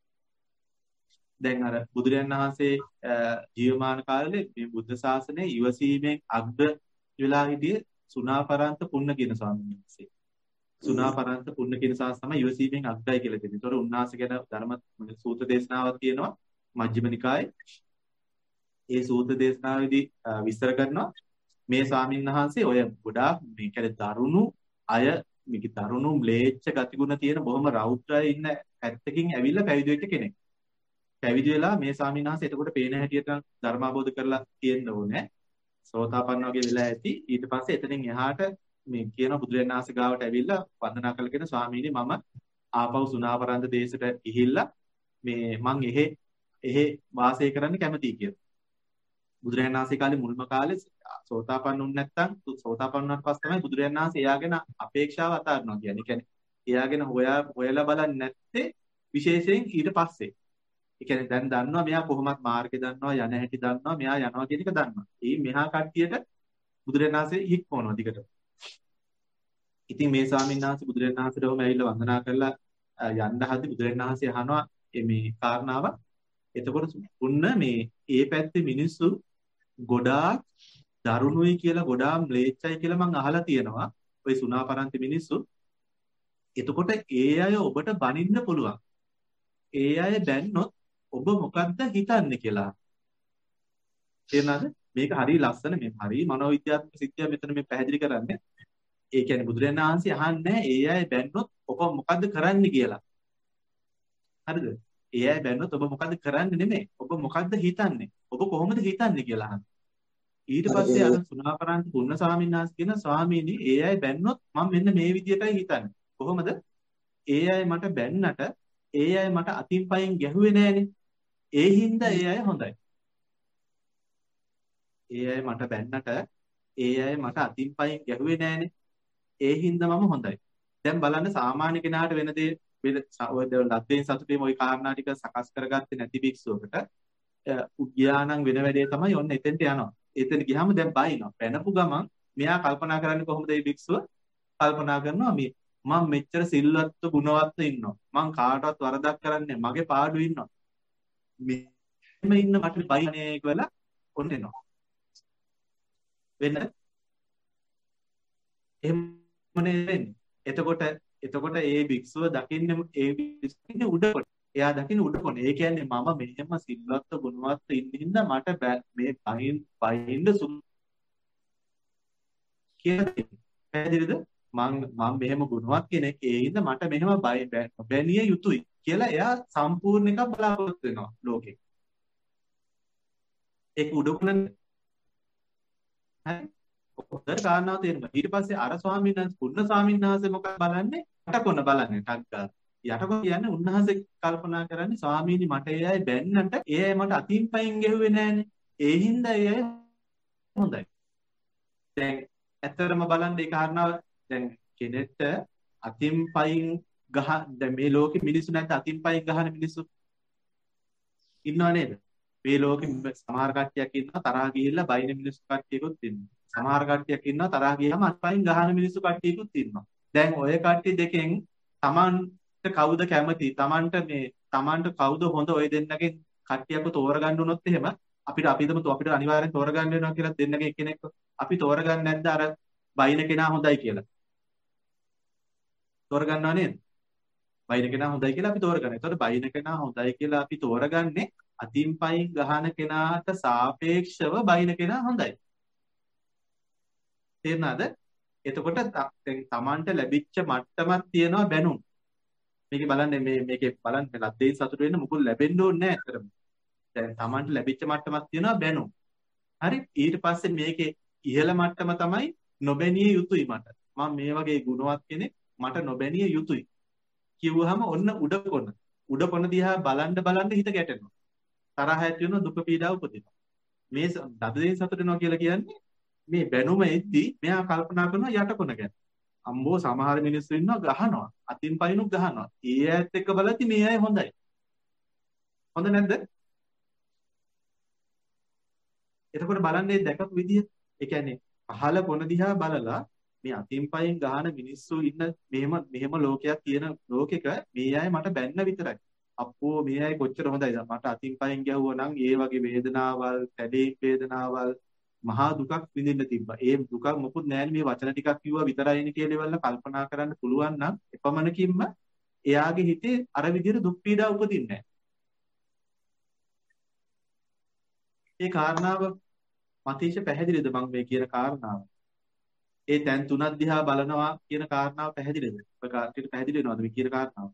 දැන් අර බුදුරජාණන් වහන්සේ ජීවමාන කාලේ මේ බුද්ධ ශාසනයේ ඉවසීමෙන් අග්‍ර වෙලා හිටියේ සුණාපරන්ත පුන්න කියන ස්වාමීන් වහන්සේ. සුණාපරන්ත පුන්න කියන ශාස්ත්‍රය තමයි ඉවසීමෙන් අග්‍රයි කියලා තියෙන්නේ. ඒතකොට උන්වහන්සේ ගැන ධර්ම සූත්‍ර දේශනාවක් තියෙනවා මජ්ක්‍ධිම නිකායේ. ඒ සූත්‍ර දේශනාවේදී විස්තර කරනවා මේ ස්වාමීන් වහන්සේ ඔය ගොඩාක් මේ කියන්නේ දරුණු අය මේක දරුණු ම්ලේච්ඡ ගතිගුණ තියෙන බොහොම රෞද්‍රය ඉන්න පැත්තකින් ඇවිල්ලා පැවිදි වෙච්ච කෙනෙක්. පැවිදි වෙලා මේ ස්වාමීන් වහන්සේ එතකොට පේන හැටියට ධර්ම අවබෝධ කරලා තියෙන්න ඕනේ. සෝතාපන්න වගේ වෙලා ඇති. ඊට පස්සේ එතනින් එහාට මේ කියන බුදුරජාණන් වහන්සේ ගාවට ඇවිල්ලා වන්දනා කළගෙන ස්වාමීනි මම ආපහු සුණාපරන්ත දේශයට ගිහිල්ලා මේ මං එහෙ එහෙ වාසය කරන්න කැමතියි කියලා. බුදුරජාණන් වහන්සේ කාලේ මුල්ම කාලේ සෝතාපන්න වුණ නැත්නම් සෝතාපන්න වුණාට පස්සේ තමයි බුදුරජාණන් වහන්සේ එයාගෙන අපේක්ෂාව අතාරිනවා කියන්නේ. ඒ කියන්නේ එයාගෙන හොයා හොයලා බලන්නේ නැත්තේ විශේෂයෙන් ඊට පස්සේ. ඒ කියන්නේ දැන් දන්නවා මෙයා කොහොමත් මාර්ගය දන්නවා යන හැටි දන්නවා මෙයා යනවා කියන එක දන්නවා. ඒ මෙහා කට්ටියට බුදුරජාණන් වහන්සේ හික්මවනවා දිගට. ඉතින් මේ ස්වාමීන් වහන්සේ බුදුරජාණන් වහන්සේට ඔහොම ඇවිල්ලා වන්දනා කරලා යන්න හදි බුදුරජාණන් වහන්සේ අහනවා මේ කාරණාව. එතකොට උන්න මේ ඒ පැත්තේ මිනිස්සු ගොඩාක් දරුණුයි කියලා ගොඩාක් ම්ලේච්ඡයි කියලා මං අහලා තියෙනවා. ওই සුණාපරන්ති මිනිස්සු. එතකොට ඒ අය ඔබට බනින්න පුළුවන්. ඒ අය බැන්නොත් ඔබ මොකද්ද හිතන්නේ කියලා. තේරෙනවද? මේක හරිය ලස්සන මේ හරිය මනෝවිද්‍යාත්මක සිද්ධිය මෙතන මේ පැහැදිලි කරන්නේ. ඒ කියන්නේ බුදුරජාණන් වහන්සේ අහන්නේ ඒ අය බැන්නොත් ඔබ මොකද්ද කරන්නේ කියලා. හරිද? ඒ අය බැන්නොත් ඔබ මොකද්ද කරන්නේ නෙමෙයි. ඔබ මොකද්ද හිතන්නේ? ඔබ කොහොමද හිතන්නේ කියලා අහනවා. ඊට පස්සේ අර සුණාපරන්ත පුන්න ස්වාමීන් වහන්සේ කියන ස්වාමීනි ඒ අය බැන්නොත් මම මෙන්න මේ විදියටයි හිතන්නේ. කොහොමද? ඒ අය මට බැන්නට ඒ අය මට අතින් පයින් ගැහුවේ නෑනේ. ඒ හින්දා ඒ අය හොඳයි. ඒ අය මට බැන්නට ඒ අය මට අතින් පයින් ගැහුවේ නෑනේ. ඒ හින්දා මම හොඳයි. දැන් බලන්න සාමාන්‍ය කෙනාට වෙන දේ ඔය ලද්දෙන් සතුටේම ওই කාරණා ටික සකස් කරගත්තේ නැති භික්ෂුවකට උද්‍යානං වෙන වැඩේ තමයි ඔන්න එතෙන්ට යනවා. එතන ගියාම දැන් බයිනවා. පැනපු ගමන් මෙයා කල්පනා කරන්නේ කොහොමද මේ භික්ෂුව කල්පනා කරනවා මේ මම මෙච්චර සිල්වත්ව ගුණවත්ව ඉන්නවා. මං කාටවත් වරදක් කරන්නේ මගේ පාඩු ඉන්නවා. මෙහෙම ඉන්න මට බයිනේ කියලා ඔන්න එනවා. වෙන එහෙමනේ වෙන්නේ. එතකොට එතකොට ඒ භික්ෂුව දකින්නේ ඒ භික්ෂුවේ උඩ කොට. එයා දකින්න උඩ කොට. ඒ කියන්නේ මම මෙහෙම සිල්වත්ව ගුණවත්ව ඉන්න හින්දා මට මේ බයින් බයින්ද සුදු කියලා පැහැදිලිද? මම මම මෙහෙම ගුණවත් කෙනෙක් ඒ හින්දා මට මෙහෙම බැනිය යුතුයි කියලා එයා සම්පූර්ණ එකක් බලාපොරොත්තු වෙනවා ලෝකෙ. ඒක උඩකුණ හරි ඔතන කාරණාව තේරෙනවා. ඊට පස්සේ අර ස්වාමීන් වහන්සේ පුන්න ස්වාමීන් වහන්සේ මොකක්ද බලන්නේ? යටකොන බලන්නේ ටක් ගාලා. යටකොන කියන්නේ උන්වහන්සේ කල්පනා කරන්නේ ස්වාමීනි මට ඒ අය බැන්නට ඒ අය මට අතින් පයින් ගැහුවේ නෑනේ. ඒ හින්දා ඒ අය හොඳයි. දැන් ඇත්තටම බලන්න ඒ කාරණාව දැන් කෙනෙක්ට අතින් පයින් ගහ දැන් මේ ලෝකෙ මිනිස්සු නැද්ද අතින් පයින් ගහන මිනිස්සු ඉන්නව නේද? මේ ලෝකෙ සමහර කට්ටියක් ඉන්නවා තරහ ගිහිල්ලා බයින මිනිස්සු කට්ටියකුත් ඉන්නවා. සමහර කට්ටියක් ඉන්නවා තරහ ගියාම අත්පයින් ගහන මිනිස්සු කට්ටියකුත් ඉන්නවා. දැන් ඔය කට්ටිය දෙකෙන් Tamanට කවුද කැමති? Tamanට මේ Tamanට කවුද හොඳ ඔය දෙන්නගෙන් කට්ටියක්ව තෝරගන්න උනොත් එහෙම අපිට අපිටම අපිට අනිවාර්යෙන් තෝරගන්න වෙනවා කියලා දෙන්නගෙන් එක්කෙනෙක්ව අපි තෝරගන්නේ නැද්ද අර බයින කෙනා හොඳයි කියලා? තෝරගන්නවා නේද? බයින කෙනා හොඳයි කියලා අපි තෝරගන්නවා. එතකොට බයින කෙනා හොඳයි කියලා අපි තෝරගන්නේ අතින් පයින් ගහන කෙනාට සාපේක්ෂව බයින කෙනා හොඳයි. තේරුණාද? එතකොට දැන් Tamanට ලැබිච්ච මට්ටමක් තියෙනවා බැනුම්. මේකේ බලන්න මේ මේකේ බලන්න ලද්දේ සතුට වෙන්න මුකුත් ලැබෙන්න ඕනේ නැහැ අතරම. දැන් Tamanට ලැබිච්ච මට්ටමක් තියෙනවා බැනුම්. හරි ඊට පස්සේ මේකේ ඉහළ මට්ටම තමයි නොබැනිය යුතුයි මට. මම මේ වගේ ගුණවත් කෙනෙක් මට නොබැනිය යුතුයි. කිව්වහම ඔන්න උඩ කොන. උඩ කොන දිහා බලන්න බලන්න හිත ගැටෙනවා. තරහ ඇති වෙනවා දුක පීඩාව උපදිනවා. මේ ලද්දේ සතුට වෙනවා කියලා කියන්නේ මේ බැනුම එද්දි මෙයා කල්පනා කරනවා යට කොන ගැන. අම්බෝ සමහර මිනිස්සු ඉන්නවා ගහනවා. අතින් පයින්ුත් ගහනවා. ඒ ඇත්ත එක්ක බලද්දි මේ අය හොඳයි. හොඳ නැද්ද? එතකොට බලන්නේ දැකපු විදිය. ඒ කියන්නේ පහළ කොන දිහා බලලා මේ අතින් පයින් ගහන මිනිස්සු ඉන්න මෙහෙම මෙහෙම ලෝකයක් තියෙන ලෝකෙක මේ අය මට බැන්න විතරයි. අප්පෝ මේ අය කොච්චර හොඳයිද? මට අතින් පයින් ගැහුවා නම් ඒ වගේ වේදනාවල්, කැඩේ වේදනාවල් මහා දුකක් විඳින්න තිබ්බා. ඒ දුක මොකුත් නෑනේ මේ වචන ටිකක් කිව්වා විතරයිනේ කියලා ඉවල්ල කල්පනා කරන්න පුළුවන් නම් එපමණකින්ම එයාගේ හිතේ අර විදිහට දුක් පීඩා උපදින්නේ නෑ. ඒ කාරණාව මතීෂ පැහැදිලිද මම මේ කියන කාරණාව? ඒ දැන් තුනක් දිහා බලනවා කියන කාරණාව පැහැදිලිද? ඔය කාර්යයට පැහැදිලි වෙනවද මේ කියන කාරණාව?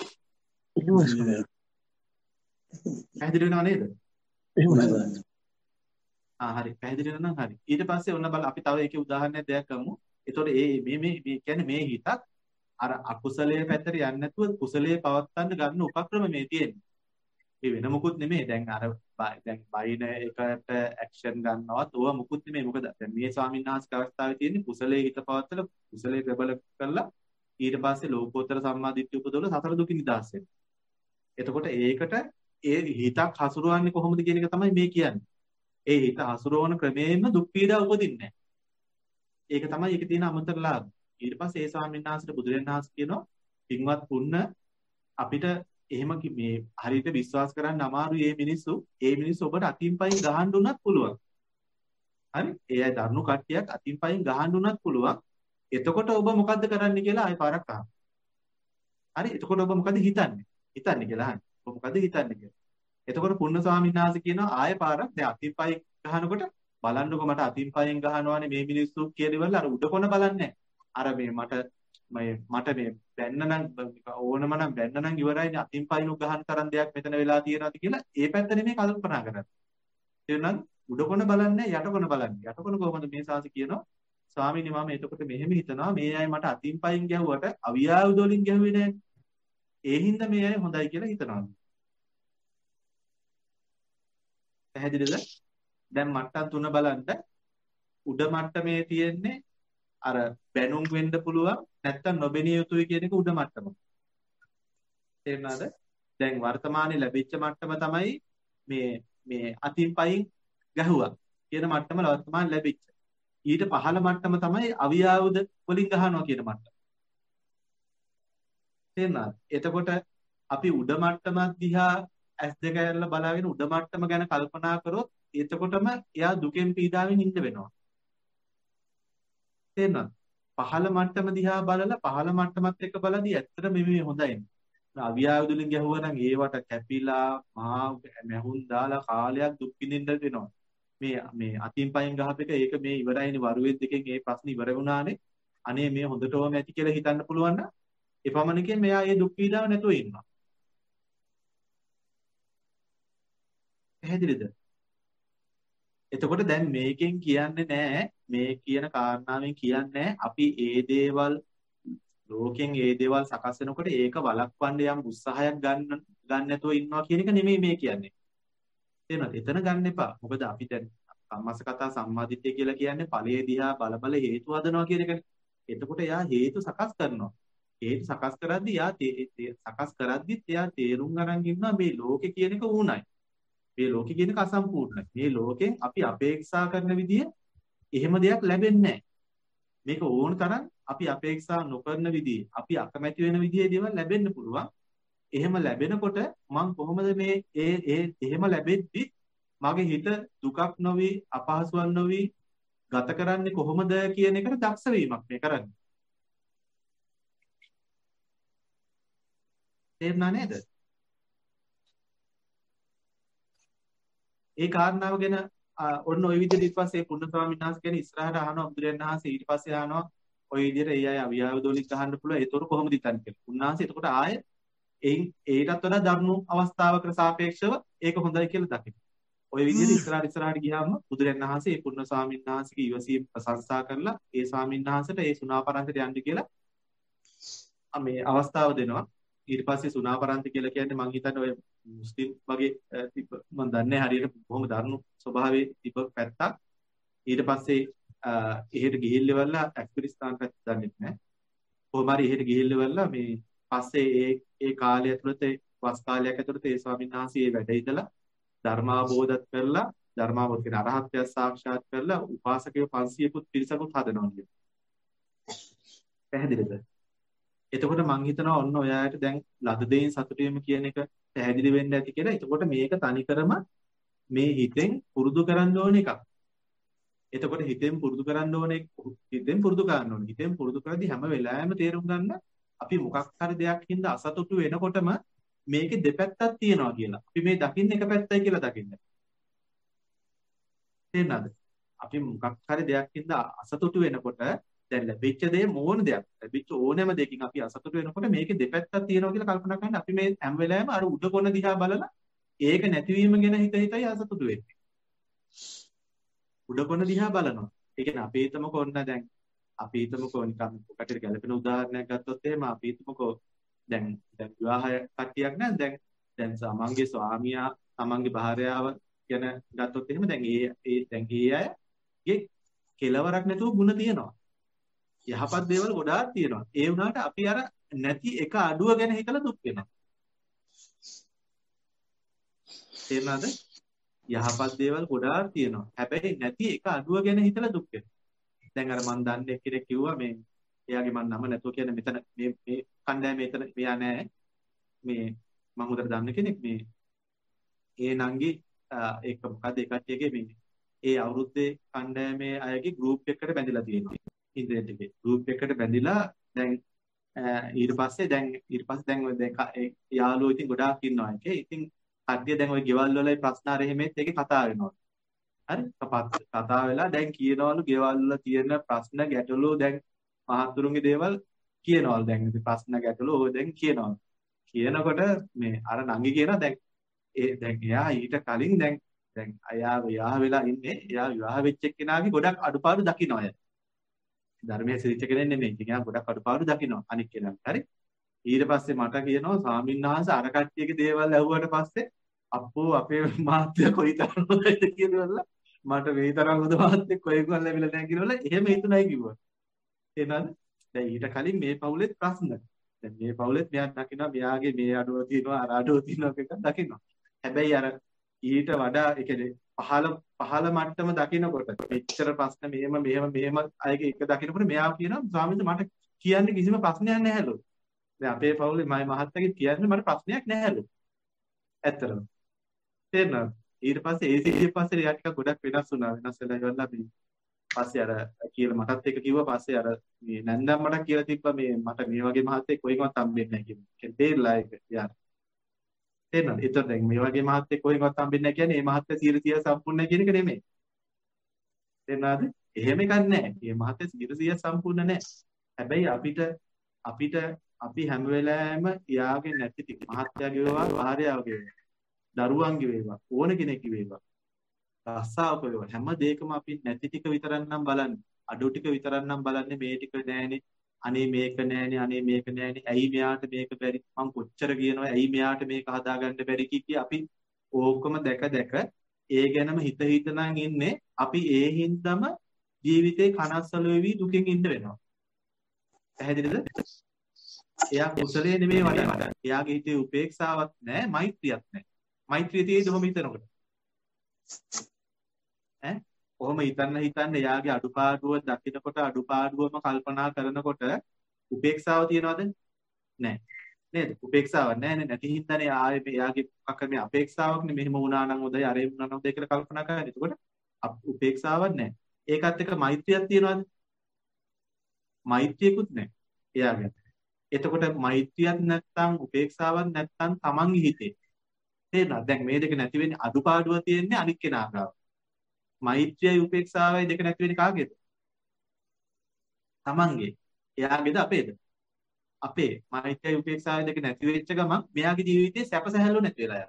පැහැදිලි වෙනව නේද? එහෙමයි. ආ හරි පැහැදිලි වෙනවා නම් හරි. ඊට පස්සේ ඔන්න බල අපි තව ඒකේ උදාහරණයක් දෙයක් ගමු. එතකොට මේ මේ මේ කියන්නේ මේ හිතක් අර අකුසලයේ පැත්තට යන්නේ නැතුව කුසලයේ පවත්වන්න ගන්න උපක්‍රම මේ තියෙන්නේ. ඒ වෙන මොකුත් නෙමෙයි. දැන් අර දැන් බයින එකට ඇක්ෂන් ගන්නවත් ඕවා මොකුත් නෙමෙයි. මොකද දැන් මේ ස්වාමීන් වහන්සේගේ අවස්ථාවේ තියෙන්නේ කුසලයේ හිත පවත්වලා කුසලයේ ප්‍රබල කරලා ඊට පස්සේ ලෝකෝත්තර සම්මාදිට්ඨිය උපදවලා සතර දුකින් නිදහස් වෙන්න. එතකොට ඒකට ඒ හිතක් හසුරවන්නේ කොහොමද කියන එක තමයි මේ කියන්නේ. ඒ හිත හසුරවන ක්‍රමයෙන්ම දුක් පීඩා උපදින්නේ නැහැ. ඒක තමයි ඒකේ තියෙන අමතර ලාභ. ඊට පස්සේ ඒ ස්වාමීන් වහන්සේට බුදුරජාණන් වහන්සේ කියනවා පින්වත් පුන්න අපිට එහෙම මේ හරියට විශ්වාස කරන්න අමාරුයි මේ මිනිස්සු. ඒ මිනිස්සු ඔබට අතින් පයින් ගහන්න උනත් පුළුවන්. හරි? ඒ අය දරුණු කට්ටියක් අතින් පයින් ගහන්න උනත් පුළුවන්. එතකොට ඔබ මොකද්ද කරන්න කියලා ආයෙ පාරක් අහන්න. හරි? එතකොට ඔබ මොකද හිතන්නේ? හිතන්නේ කියලා අහන්න. ඔබ මොකද හිතන්නේ කියලා. එතකොට පුන්න ස්වාමීන් වහන්සේ කියනවා ආයෙ පාරක් දැන් අතින් පයින් ගහනකොට බලන්නකො මට අතින් පයින් ගහනවානේ මේ මිනිස්සු කියලා ඉවරලා අර උඩ කොන බලන්නේ අර මේ මට මේ මට මේ බැන්න නම් ඕනම නම් බැන්න නම් ඉවරයිනේ අතින් පයින් ගහන තරම් දෙයක් මෙතන වෙලා තියෙනවාද කියලා ඒ පැත්ත නෙමෙයි කල්පනා කරන්නේ. එහෙනම් උඩ කොන බලන්නේ යට කොන බලන්නේ. යට කොන කොහොමද මේ සාසි කියනවා ස්වාමීනි මම එතකොට මෙහෙම හිතනවා මේ අය මට අතින් පයින් ගැහුවට අවියාවුද වලින් ගැහුවේ නෑ. ඒ හින්දා මේ අය හොඳයි කියලා හිතනවා. පැහැදිලිද? දැන් මට්ටම් තුන බලන්න උඩ මට්ටමේ තියෙන්නේ අර බැනුම් වෙන්න පුළුවන් නැත්තම් නොබෙනිය යුතුයි කියන එක උඩ මට්ටම. තේරුණාද? දැන් වර්තමානයේ ලැබිච්ච මට්ටම තමයි මේ මේ අතින් පයින් ගැහුවා කියන මට්ටම වර්තමාන ලැබිච්ච. ඊට පහළ මට්ටම තමයි අවියාවුද වලින් ගහනවා කියන මට්ටම. තේරුණාද? එතකොට අපි උඩ මට්ටම දිහා ඇස් දෙක ඇරලා බලාගෙන උඩ මට්ටම ගැන කල්පනා කරොත් එතකොටම එයා දුකෙන් පීඩාවෙන් ඉඳ වෙනවා. තේරුණාද? පහළ මට්ටම දිහා බලලා පහළ මට්ටමත් එක්ක බලදී ඇත්තට මේ හොඳයි. අවියාවුදුලින් ගැහුවා නම් ඒවට කැපිලා මහා මැහුන් දාලා කාලයක් දුක් විඳින්න වෙනවා. මේ මේ අතින් පයින් ගහපෙක ඒක මේ ඉවරයිනේ වරුවෙත් දෙකෙන් ඒ ප්‍රශ්න ඉවර වුණානේ. අනේ මේ හොඳටම ඇති කියලා හිතන්න පුළුවන් නම් එපමණකින් මෙයා ඒ දුක් පීඩාව නැතුව ඉන්නවා. පැහැදිලිද? එතකොට දැන් මේකෙන් කියන්නේ නැහැ මේ කියන කාරණාවෙන් කියන්නේ අපි ඒ දේවල් ලෝකෙන් ඒ දේවල් සකස් වෙනකොට ඒක වළක්වන්න යම් උත්සාහයක් ගන්න ගන්න නැතුව ඉන්නවා කියන එක නෙමෙයි මේ කියන්නේ. තේරෙනවද? එතන ගන්න එපා. මොකද අපි දැන් සම්මස්ස කතා සම්මාදිට්ඨිය කියලා කියන්නේ ඵලයේ දිහා බල බල හේතු හදනවා කියන එකනේ. එතකොට එයා හේතු සකස් කරනවා. හේතු සකස් කරද්දී එයා සකස් කරද්දිත් එයා තේරුම් අරන් ඉන්නවා මේ ලෝකේ කියන එක ඌණයි. මේ ලෝකේ කියන එක අසම්පූර්ණයි. මේ ලෝකෙන් අපි අපේක්ෂා කරන විදිය එහෙම දෙයක් ලැබෙන්නේ නැහැ. මේක ඕන තරම් අපි අපේක්ෂා නොකරන විදිහේ අපි අකමැති වෙන විදිහේ දේවල් ලැබෙන්න පුළුවන්. එහෙම ලැබෙනකොට මම කොහොමද මේ ඒ ඒ එහෙම ලැබෙද්දි මගේ හිත දුකක් නොවි අපහසුවක් නොවි ගත කරන්නේ කොහොමද කියන එකට දක්ෂ වීමක් මේ කරන්නේ. තේරුණා නේද? ඒ කාරණාව ගැන ඔන්න ওই විදිහට ඊට පස්සේ පුන්න ස්වාමීන් වහන්සේ කියන ඉස්සරහට අහනවා බුදුරජාණන් වහන්සේ ඊට පස්සේ අහනවා ওই විදිහට ඒ අය අවියාවදෝලික් ගහන්න පුළුවන් ඒතොර කොහොමද හිතන්නේ කියලා. උන්වහන්සේ එතකොට ආයේ එයින් ඒකටත් වඩා දරුණු අවස්ථාවකට සාපේක්ෂව ඒක හොඳයි කියලා දකින්න. ওই විදිහට ඉස්සරහට ඉස්සරහට ගියාම බුදුරජාණන් වහන්සේ මේ පුන්න ස්වාමීන් වහන්සේගේ ඉවසීම ප්‍රශංසා කරලා ඒ ස්වාමීන් වහන්සේට ඒ සුණාපරන්තට යන්න කියලා මේ අවස්ථාව දෙනවා. ඊට පස්සේ සුණාපරන්ත කියලා කියන්නේ මං හිතන්නේ ඔය මුස්ලිම් වගේ තිබ්බ මම දන්නේ හරියට බොහොම දරුණු ස්වභාවයේ තිබ්බ පැත්තක්. ඊට පස්සේ එහෙට ගිහිල්ලෙවලා ඇෆ්ගනිස්තාන් පැත්ත දන්නේ නැහැ. කොහොම හරි එහෙට ගිහිල්ලෙවලා මේ පස්සේ ඒ ඒ කාලය ඇතුළත වස් කාලයක් ඇතුළත ඒ ස්වාමීන් වහන්සේ ඒ වැඩ ඉඳලා ධර්මාබෝධත් කරලා ධර්මාබෝධ කියන අරහත්ත්වය සාක්ෂාත් කරලා උපාසකයෝ පන්සියයකුත් පිරිසකුත් හදනවා කියන්නේ. පැහැදිලිද? එතකොට මං හිතනවා ඔන්න ඔයාලට දැන් ලද දෙයින් සතුටු වීම කියන එක පැහැදිලි වෙන්න ඇති කියලා. එතකොට මේක තනිකරම මේ හිතෙන් පුරුදු කරන්න ඕන එකක්. එතකොට හිතෙන් පුරුදු කරන්න ඕනේ හිතෙන් පුරුදු කරන්න ඕනේ. හිතෙන් පුරුදු කරද්දී හැම වෙලාවෙම තේරුම් ගන්න අපි මොකක් හරි දෙයක් හින්දා අසතුටු වෙනකොටම මේකේ දෙපැත්තක් තියෙනවා කියලා. අපි මේ දකින්න එක පැත්තයි කියලා දකින්න. තේරෙනවද? අපි මොකක් හරි දෙයක් හින්දා අසතුටු වෙනකොට දැන් ලැබිච්ච දේ මොන දෙයක් ලැබිච්ච ඕනෑම දෙයකින් අපි අසතුටු වෙනකොට මේකේ දෙපැත්තක් තියෙනවා කියලා කල්පනා කරන්න අපි මේ හැම වෙලාවෙම අර උඩ කොන දිහා බලලා ඒක නැතිවීම ගැන හිත හිතයි අසතුටු වෙන්නේ. උඩ කොන දිහා බලනවා. ඒ කියන්නේ අපි හිතමුකෝ ඔන්න දැන් අපි හිතමුකෝ නිකන් ඔකට ගැලපෙන උදාහරණයක් ගත්තොත් එහෙම අපි හිතමුකෝ දැන් දැන් විවාහය කට්ටියක් නෑ දැන් දැන් සමන්ගේ ස්වාමියා සමන්ගේ භාර්යාව ගැන ගත්තොත් එහෙම දැන් ඒ ඒ දැන් ඒ අයගේ කෙලවරක් නැතුව ಗುಣ තියෙනවා. යහපත් දේවල් ගොඩාක් තියෙනවා. ඒ වුණාට අපි අර නැති එක අඩුව ගැන හිතලා දුක් වෙනවා. තේරුණාද? යහපත් දේවල් ගොඩාක් තියෙනවා. හැබැයි නැති එක අඩුව ගැන හිතලා දුක් වෙනවා. දැන් අර මන් දන්නේ කෙනෙක් කිව්වා මේ එයාගේ මන් නම නැතුව කියන්නේ මෙතන මේ මේ කණ්ඩායම මෙතන මෙයා නෑ. මේ මම උදේට දන්න කෙනෙක් මේ ඒ නංගි ඒක මොකද ඒ කට්ටියගේ මේ ඒ අවුරුද්දේ කණ්ඩායමේ අයගේ ගෲප් එකකට බැඳිලා තියෙනවා. ඉන්ටර්නෙට් එකේ ගෲප් එකකට බැඳිලා දැන් ඊට පස්සේ දැන් ඊට පස්සේ දැන් ඔය දැන් යාළුවෝ ඉතින් ගොඩාක් ඉන්නවා ඒකේ. ඉතින් කට්ටිය දැන් ওই ගෙවල් වලයි ප්‍රශ්න අර එහෙමෙත් ඒකේ කතා වෙනවා. හරි? කතා වෙලා දැන් කියනවලු ගෙවල් වල තියෙන ප්‍රශ්න ගැටලු දැන් මහත්තුරුන්ගේ දේවල් කියනවලු දැන් ඉතින් ප්‍රශ්න ගැටලු ඔය දැන් කියනවලු. කියනකොට මේ අර නංගි කියනවා දැන් ඒ දැන් එයා ඊට කලින් දැන් දැන් අයා විවාහ වෙලා ඉන්නේ. එයා විවාහ වෙච්ච එක්කෙනාගේ ගොඩක් අඩුපාඩු දකින්න අය. ධර්මයේ සිරිච්ච කෙනෙක් නෙමෙයි. ඉතින් එයා ගොඩක් අඩුපාඩු දකින්නවා අනික් කෙනාට. හරි? ඊට පස්සේ මට කියනවා ස්වාමීන් වහන්සේ අර කට්ටියගේ දේවල් ඇහුවට පස්සේ අප්පෝ අපේ මාත්‍ය කොයිතරම් හොඳයිද කියලා මට මේ තරම් හොඳ මාත්‍යෙක් කොහෙන්වත් ලැබිලා නැහැ කියලා එහෙම හිතුණයි කිව්වා. එහෙනම් දැන් ඊට කලින් මේ පවුලෙත් ප්‍රශ්න. දැන් මේ පවුලෙත් මෙයා දකිනවා මෙයාගේ මේ අඩුව තියෙනවා අර අඩුව තියෙනවා එකක් දකිනවා. හැබැයි අර ඊට වඩා ඒ කියන්නේ පහළ පහළ මට්ටම දකිනකොට මෙච්චර ප්‍රශ්න මෙහෙම මෙහෙම මෙහෙම අයගේ එක දකිනකොට මෙයා කියනවා ස්වාමීන් වහන්සේ මට කියන්න කිසිම ප්‍රශ්නයක් නැහැලු. දැන් අපේ පවුලේ මගේ මහත්තයාගේ කියන්න මට ප්‍රශ්නයක් නැහැලු. ඇත්තටම. තේරෙනවද? ඊට පස්සේ ඒ සිද්ධිය පස්සේ එයා ටිකක් ගොඩක් වෙනස් වුණා. වෙනස් වෙලා ඉවරලා මේ පස්සේ අර කියලා මටත් එක කිව්වා පස්සේ අර මේ නැන්දම් මට කියලා තිබ්බා මේ මට මේ වගේ මහත්තයෙක් කොහෙන්වත් හම්බෙන්නේ නැහැ කියලා. ඒක තේරිලා ඒක යා. තේරෙනවද? ඒතර දැන් මේ වගේ මහත්තයෙක් කොහෙන්වත් හම්බෙන්නේ නැහැ කියන්නේ මේ මහත්තයා සියයට සියයක් සම්පූර්ණ නැහැ කියන එක නෙමෙයි. තේරෙනවද? එහෙම එකක් නැහැ. මේ මහත්තයා සියයට සියයක් සම්පූර්ණ නැහැ. හැබැයි අපිට අපිට අපි හැම වෙලාවෙම යාගේ නැති ටික මහත්තයාගේ වේවා භාර්යාවගේ වේවා දරුවන්ගේ වේවා ඕන කෙනෙක්ගේ වේවා රස්සාවක වේවා හැම දෙයකම අපි නැති ටික විතරක් නම් බලන්නේ අඩු ටික විතරක් නම් බලන්නේ මේ ටික නෑනේ අනේ මේක නෑනේ අනේ මේක නෑනේ ඇයි මෙයාට මේක බැරි මං කොච්චර කියනවා ඇයි මෙයාට මේක හදාගන්න බැරි කිය අපි ඕකම දැක දැක ඒ ගැනම හිත හිත නම් ඉන්නේ අපි ඒ හින්දම ජීවිතේ කනස්සල වෙවි දුකින් ඉන්න වෙනවා පැහැදිලිද එයා කුසලයේ නෙමෙයි වඩන්නේ. එයාගේ හිතේ උපේක්ෂාවක් නැහැ, මෛත්‍රියක් නැහැ. මෛත්‍රිය තියෙද්දි කොහොම හිතනකොට? ඈ? කොහොම හිතන්න හිතන්න එයාගේ අඩුපාඩුව දකිනකොට අඩුපාඩුවම කල්පනා කරනකොට උපේක්ෂාව තියනවද? නැහැ. නේද? උපේක්ෂාවක් නැහැ නේ. නැති හින්දානේ ආයේ එයාගේ මොකක් මේ අපේක්ෂාවක්නේ මෙහෙම වුණා නම් හොඳයි, අරේ වුණා නම් හොඳයි කියලා කල්පනා කරන්නේ. එතකොට උපේක්ෂාවක් නැහැ. ඒකත් එක්ක මෛත්‍රියක් තියනවද? මෛත්‍රියකුත් නැහැ. එයාගේ එතකොට මෛත්‍රියක් නැත්නම් උපේක්ෂාවක් නැත්නම් තමන්ගේ හිතේ තේරෙනවද දැන් මේ දෙක නැති වෙන්නේ අඩුපාඩුව තියෙන්නේ අනික් කෙනා ගාව මෛත්‍රියයි උපේක්ෂාවයි දෙක නැති වෙන්නේ කාගේද තමන්ගේ එයාගේද අපේද අපේ මෛත්‍රියයි උපේක්ෂාවයි දෙක නැති වෙච්ච ගමන් මෙයාගේ ජීවිතේ සැප සැහැල්ලු නැති වෙලා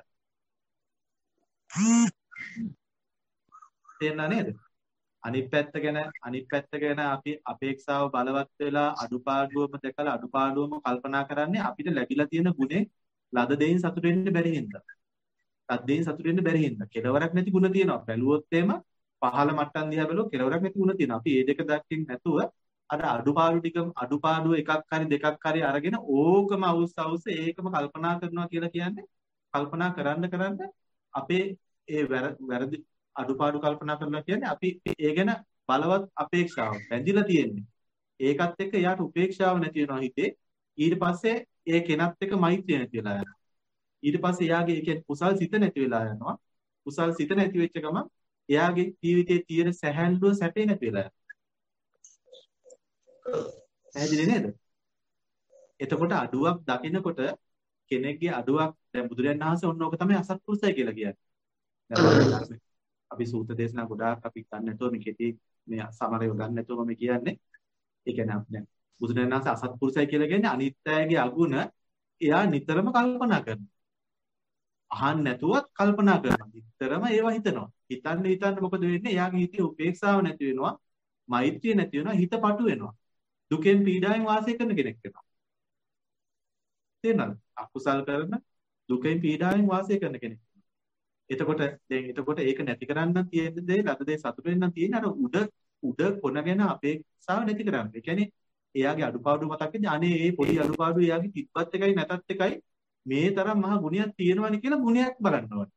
යනවා තේරෙනව නේද අනිත් පැත්ත ගැන අනිත් පැත්ත ගැන අපි අපේක්ෂාව බලවත් වෙලා අඩුපාඩුවම දැකලා අඩුපාඩුවම කල්පනා කරන්නේ අපිට ලැබිලා තියෙන ගුණේ ලද දෙයින් සතුට වෙන්න බැරි හින්දා. ලද දෙයින් සතුට වෙන්න බැරි හින්දා. කෙලවරක් නැති ගුණ තියෙනවා. බැලුවොත් එම පහළ මට්ටම් දිහා බැලුවොත් කෙලවරක් නැති ගුණ තියෙනවා. අපි මේ දෙක දකින්න නැතුව අර අඩුපාඩු ටික අඩුපාඩුව එකක් හරි දෙකක් හරි අරගෙන ඕකම අවුස් අවුස් ඒකම කල්පනා කරනවා කියලා කියන්නේ කල්පනා කරන්න කරන්න අපේ ඒ වැරදි අඩුපාඩු කල්පනා කරලා කියන්නේ අපි ඒ ගැන බලවත් අපේක්ෂාවක් බැඳිලා තියෙන්නේ. ඒකත් එක්ක යාට උපේක්ෂාව නැති වෙනවා හිතේ. ඊට පස්සේ ඒ කෙනත් එක්ක මෛත්‍රිය නැති වෙලා යනවා. ඊට පස්සේ එයාගේ ඒ කියන්නේ කුසල් සිත නැති වෙලා යනවා. කුසල් සිත නැති වෙච්ච ගමන් එයාගේ ජීවිතයේ තියෙන සැහැල්ලුව සැපේ නැති වෙලා යනවා. පැහැදිලි නේද? එතකොට අඩුවක් දකිනකොට කෙනෙක්ගේ අඩුවක් දැන් බුදුරජාණන් වහන්සේ ඔන්න ඕක තමයි අසත්පුරුෂය කියලා කියන්නේ. අපි සූත්‍ර දේශනා ගොඩාක් අපි ගන්න නැතුව මේ කෙටි මේ සමරය ගන්න නැතුව මම කියන්නේ ඒ කියන්නේ දැන් බුදුරජාණන් වහන්සේ අසත්පුරුෂය කියලා කියන්නේ අනිත්‍යයේ අගුණ එයා නිතරම කල්පනා කරනවා. අහන්න නැතුවත් කල්පනා කරනවා. නිතරම ඒවා හිතනවා. හිතන්න හිතන්න මොකද වෙන්නේ? එයාගේ හිතේ උපේක්ෂාව නැති වෙනවා. මෛත්‍රිය නැති වෙනවා. හිත පටු වෙනවා. දුකෙන් පීඩාවෙන් වාසය කරන කෙනෙක් වෙනවා. තේරෙනවද? අකුසල් කරන දුකෙන් පීඩාවෙන් වාසය කරන කෙනෙක්. එතකොට දැන් එතකොට ඒක නැති කරන්න තියෙන දේ ලද දේ සතුට වෙන්න තියෙන අර උඩ උඩ කොන ගැන අපේක්ෂාව නැති කරන්න. ඒ කියන්නේ එයාගේ අඩුපාඩු මතක් වෙන්නේ අනේ මේ පොඩි අඩුපාඩු එයාගේ තිබ්බත් එකයි නැතත් එකයි මේ තරම් මහා ගුණයක් තියෙනවනේ කියලා ගුණයක් බලන්න ඕනේ.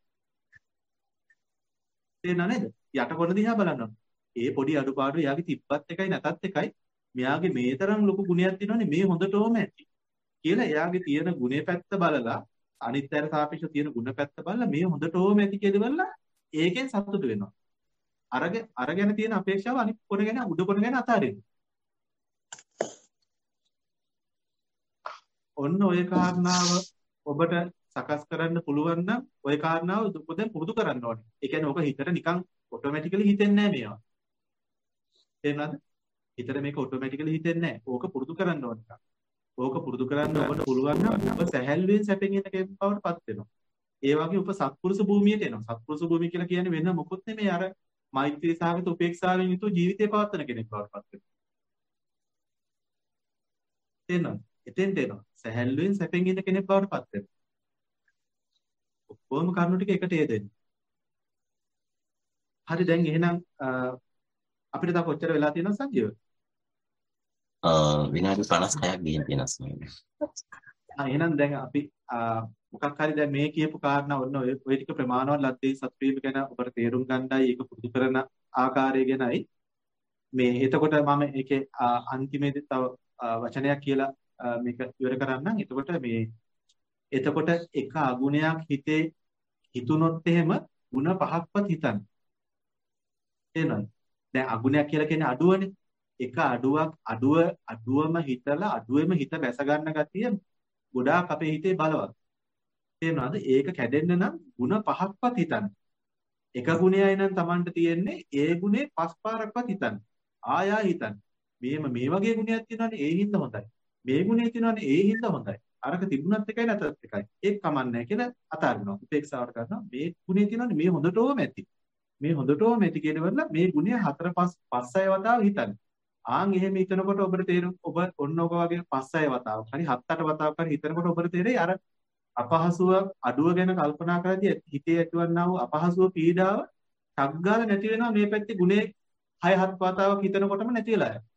තේරෙනව නේද? යට කොන දිහා බලන්න ඕනේ. ඒ පොඩි අඩුපාඩු එයාගේ තිබ්බත් එකයි නැතත් එකයි මෙයාගේ මේ තරම් ලොකු ගුණයක් තියෙනවනේ මේ හොඳටම ඇති. කියලා එයාගේ තියෙන ගුණේ පැත්ත බලලා අනිත්‍යයට සාපේක්ෂව තියෙන ගුණ පැත්ත බලලා මේ හොඳටම ඇති කියලා බලලා ඒකෙන් සතුට වෙනවා. අරගෙන අරගෙන තියෙන අපේක්ෂාව අනිත් කොන ගැන උඩ කොන ගැන අතාරින්න. ඔන්න ඔය කාරණාව ඔබට සකස් කරන්න පුළුවන් නම් ඔය කාරණාව දුපදෙන් පුරුදු කරන්න ඕනේ. ඒ කියන්නේ ඔක හිතට නිකන් ඔටෝමැටිකලි හිතෙන්නේ නැහැ මේවා. තේරුණාද? හිතට මේක ඔටෝමැටිකලි හිතෙන්නේ නැහැ. ඕක පුරුදු කරන්න ඕනේ. ඕක පුරුදු කරන්න ඔබට පුළුවන් නම් ඔබ සැහැල්ලුවෙන් සැපෙන් ඉන්න කෙනෙක්වටපත් වෙනවා. ඒ වගේ ඔබ සත්පුරුෂ භූමියට එනවා. සත්පුරුෂ භූමිය කියලා කියන්නේ වෙන මොකුත් නෙමෙයි අර මෛත්‍රී සහගත උපේක්ෂාවෙන් යුතු ජීවිතය පවත්වන කෙනෙක්වටපත් වෙනවා. තේරෙනවද? එතෙන්ට එනවා. සැහැල්ලුවෙන් සැපෙන් ඉන්න කෙනෙක්වටපත් වෙනවා. ඔක්කොම කරුණු ටික එකට හේදෙන්නේ. හරි දැන් එහෙනම් අපිට තව කොච්චර වෙලා තියෙනවද සංජීව? විනාඩි පනස් හයක් ගිහින් තියෙනවා ස්වාමීනි. ආ එහෙනම් දැන් අපි මොකක් හරි දැන් මේ කියපු කාරණා ඔන්න ඔය ඔය ටික ප්‍රමාණවත් ලද්දේ සතුටු වීම ගැන ඔබට තේරුම් ගන්නයි ඒක පුරුදු කරන ආකාරය ගැනයි මේ එතකොට මම ඒකේ අන්තිමේදී තව වචනයක් කියලා මේක ඉවර කරන්නම්. එතකොට මේ එතකොට එක අගුණයක් හිතේ හිතුනොත් එහෙම ಗುಣ පහක්වත් හිතන්න. තේරෙනවද? දැන් අගුණයක් කියලා කියන්නේ අඩුවනේ. එක අඩුවක් අඩුව අඩුවම හිතලා අඩුවෙම හිත බැස ගන්න ගතිය ගොඩාක් අපේ හිතේ බලවත්. තේරෙනවද? ඒක කැඩෙන්න නම් ಗುಣ පහක්වත් හිතන්න. එක ගුණයයි නම් Tamanට තියෙන්නේ ඒ ගුණේ පස් පාරක්වත් හිතන්න. ආයා හිතන්න. මේම මේ වගේ ගුණයක් තියෙනවානේ ඒ හින්දා හොඳයි. මේ ගුණේ තියෙනවානේ ඒ හින්දා හොඳයි. අරක තිබුණත් එකයි නැතත් එකයි. ඒක කමන්නේ කියලා අතාරිනවා. උපේක්ෂාවට කරනවා. මේ ගුණේ තියෙනවානේ මේ හොඳටම ඇති. මේ හොඳටම ඇති කියනවල මේ ගුණය හතර පහ පස් හය වතාව හිතන්න. ආන් එහෙම හිතනකොට ඔබට තේරුම් ඔබ ඔන්න ඔබ වගේ පස් හය වතාවක් හරි හත් අට වතාවක් හරි හිතනකොට ඔබට තේරෙයි අර අපහසුව අඩුව ගැන කල්පනා කරද්දී හිතේ ඇතිවන්නා වූ අපහසුව පීඩාව ටක් ගාලා නැති වෙනවා මේ පැත්තේ ගුණේ හය හත් වතාවක් හිතනකොටම නැති වෙලා යනවා.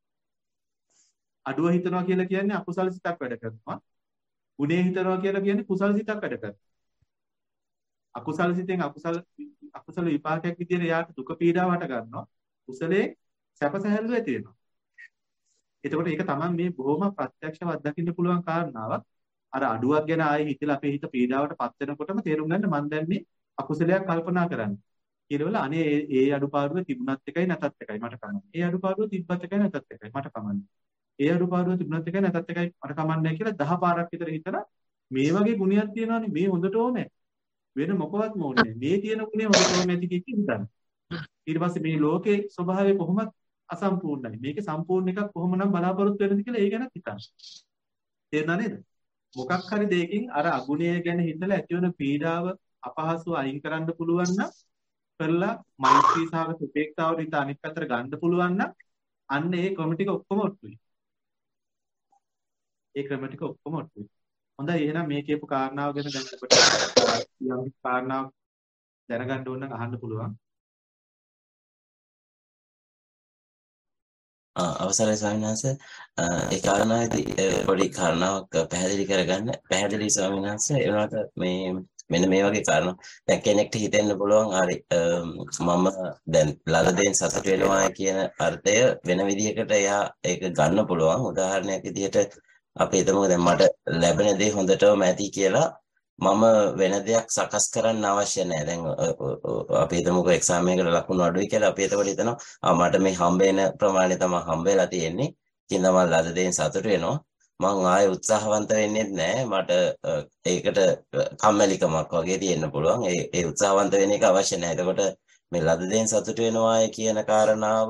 අඩුව හිතනවා කියලා කියන්නේ අකුසල සිතක් වැඩ කරනවා. ගුණේ හිතනවා කියලා කියන්නේ කුසල සිතක් වැඩ කරනවා. අකුසල සිතෙන් අකුසල අකුසල විපාකයක් විදියට යාට දුක පීඩාව හට ගන්නවා. කුසලයේ සැප සැහැල්ලුව ඇති වෙනවා. එතකොට ඒක තමයි මේ බොහොම ප්‍රත්‍යක්ෂව අත්දකින්න පුළුවන් කාරණාවක්. අර අඩුවක් ගැන ආයේ හිතලා අපේ හිත පීඩාවට පත් වෙනකොටම තේරුම් ගන්න මම දැන් මේ අකුසලයක් කල්පනා කරන්නේ. ඊළවල අනේ ඒ අඩුපාඩුව තිබුණත් එකයි නැතත් එකයි මට කමන්නේ. ඒ අඩුපාඩුව තිබ්බත් එකයි නැතත් එකයි මට කමන්නේ. ඒ අඩුපාඩුව තිබුණත් එකයි නැතත් එකයි මට කමන්නේ කියලා දහ පාරක් විතර හිතලා මේ වගේ ගුණයක් තියෙනවානේ මේ හොඳටම වෙන මොකවත් ඕනේ. මේ තියෙන ගුණය හොඳටම ඇති කිව්ව හිතන්න. ඊට පස්සේ මේ ලෝකේ ස්වභාවය කොහොමද අසම්පූර්ණයි. මේකේ සම්පූර්ණ එකක් කොහොමනම් බලාපොරොත්තු වෙන්නද කියලා ඒ ගැන හිතන්න. තේරුණා නේද? මොකක් හරි දෙයකින් අර අගුණය ගැන හිතලා ඇතිවන පීඩාව අපහසුව අයින් කරන්න පුළුවන් නම් කරලා මෛත්‍රී සහගත උපේක්ෂාව රිත අනිත් පැත්තට ගන්න පුළුවන් නම් අන්න ඒ ක්‍රම ටික ඔක්කොම ඔට්ටුයි. ඒ ක්‍රම ටික ඔක්කොම ඔට්ටුයි. හොඳයි එහෙනම් මේ කියපු කාරණාව ගැන දැන් ඔබට යම් කාරණාවක් දැනගන්න ඕන නම් අහන්න පුළුවන්. අවසරයි ස්වාමීන් වහන්සේ ඒ කාරණාවේදී පොඩි කාරණාවක් පැහැදිලි කරගන්න පැහැදිලි ස්වාමීන් වහන්සේ ඒ වුණාට මේ මෙන්න මේ වගේ කාරණා දැන් කෙනෙක්ට හිතෙන්න පුළුවන් හරි මම දැන් ලලදෙන් සතුට වෙනවා කියන අර්ථය වෙන විදිහකට එයා ඒක ගන්න පුළුවන් උදාහරණයක් විදිහට අපි හිතමු දැන් මට ලැබෙන දේ හොඳටම ඇති කියලා මම වෙන දෙයක් සකස් කරන්න අවශ්‍ය නැහැ. දැන් අපි හිතමුකෝ එක්සාම් එකකට ලකුණු අඩුයි කියලා අපි එතකොට හිතනවා ආ මට මේ හම්බ වෙන ප්‍රමාණය තමයි හම්බ වෙලා තියෙන්නේ. ඉතින් තමයි ලද දෙයින් සතුට වෙනවා. මං ආයෙ උත්සාහවන්ත වෙන්නේ නැහැ. මට ඒකට කම්මැලිකමක් වගේ තියෙන්න පුළුවන්. ඒ ඒ උත්සාහවන්ත වෙන එක අවශ්‍ය නැහැ. එතකොට මේ ලද දෙයින් සතුට වෙනවායි කියන කාරණාව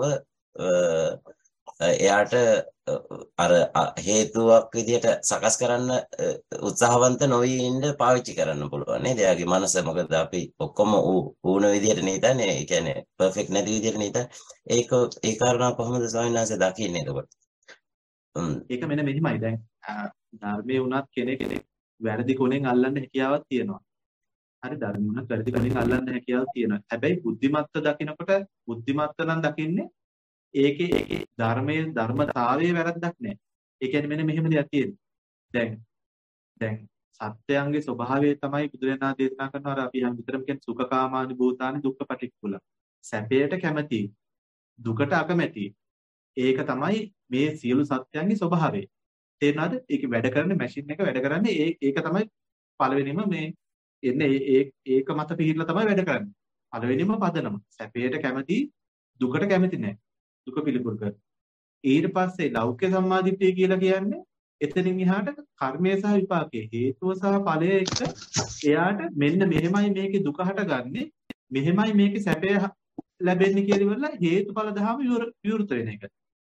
එයාට අර හේතුවක් විදිහට සකස් කරන්න උත්සාහවන්ත නොවී ඉන්න පාවිච්චි කරන්න පුළුවන් නේද? එයාගේ මනස මොකද අපි ඔක්කොම ඌන විදිහට නේදනේ. ඒ කියන්නේ පර්ෆෙක්ට් නැති විදිහට නේද? ඒක ඒ කාරණා කොහොමද ස්වාමීන් වහන්සේ දකින්නේ එතකොට? ඒක මෙන්න මෙහිමයි. දැන් ධර්මයේ වුණත් කෙනෙක් වැරදි කොනෙන් අල්ලන්න හැකියාවක් තියෙනවා. හරි ධර්ම වුණත් වැරදි කොනෙන් අල්ලන්න හැකියාවක් තියෙනවා. හැබැයි බුද්ධිමත්ව දකිනකොට බුද්ධිමත්ව නම් දකින්නේ ඒකේ ඒකේ ධර්මයේ ධර්මතාවයේ වැරද්දක් නැහැ. ඒ කියන්නේ මෙන්න මෙහෙම දෙයක් තියෙනවා. දැන් දැන් සත්‍යයන්ගේ ස්වභාවය තමයි බුදුරණා දේශනා කරනවා. අර අපි යම් විතරම කියන්නේ සුඛකාමානි භූතානි දුක්ඛපටික්කුල. සැපයට කැමැති, දුකට අකමැති. ඒක තමයි මේ සියලු සත්‍යයන්ගේ ස්වභාවය. තේරුණාද? ඒක වැඩ කරන මැෂින් එක වැඩ කරන්නේ ඒ ඒක තමයි පළවෙනිම මේ එන්නේ ඒ ඒක මත පිහිටලා තමයි වැඩ කරන්නේ. පළවෙනිම පදනම. සැපයට කැමැති, දුකට කැමැති නැහැ. දුක පිළිකුල් කර. ඊට පස්සේ ලෞකික සම්මාදිට්ඨිය කියලා කියන්නේ එතනින් එහාට කර්මය සහ විපාකයේ හේතුව සහ ඵලය එක්ක එයාට මෙන්න මෙහෙමයි මේකේ දුක හටගන්නේ මෙහෙමයි මේකේ සැපය ලැබෙන්නේ කියලා ඉවරලා හේතුඵල දහම විවෘත වෙන එක.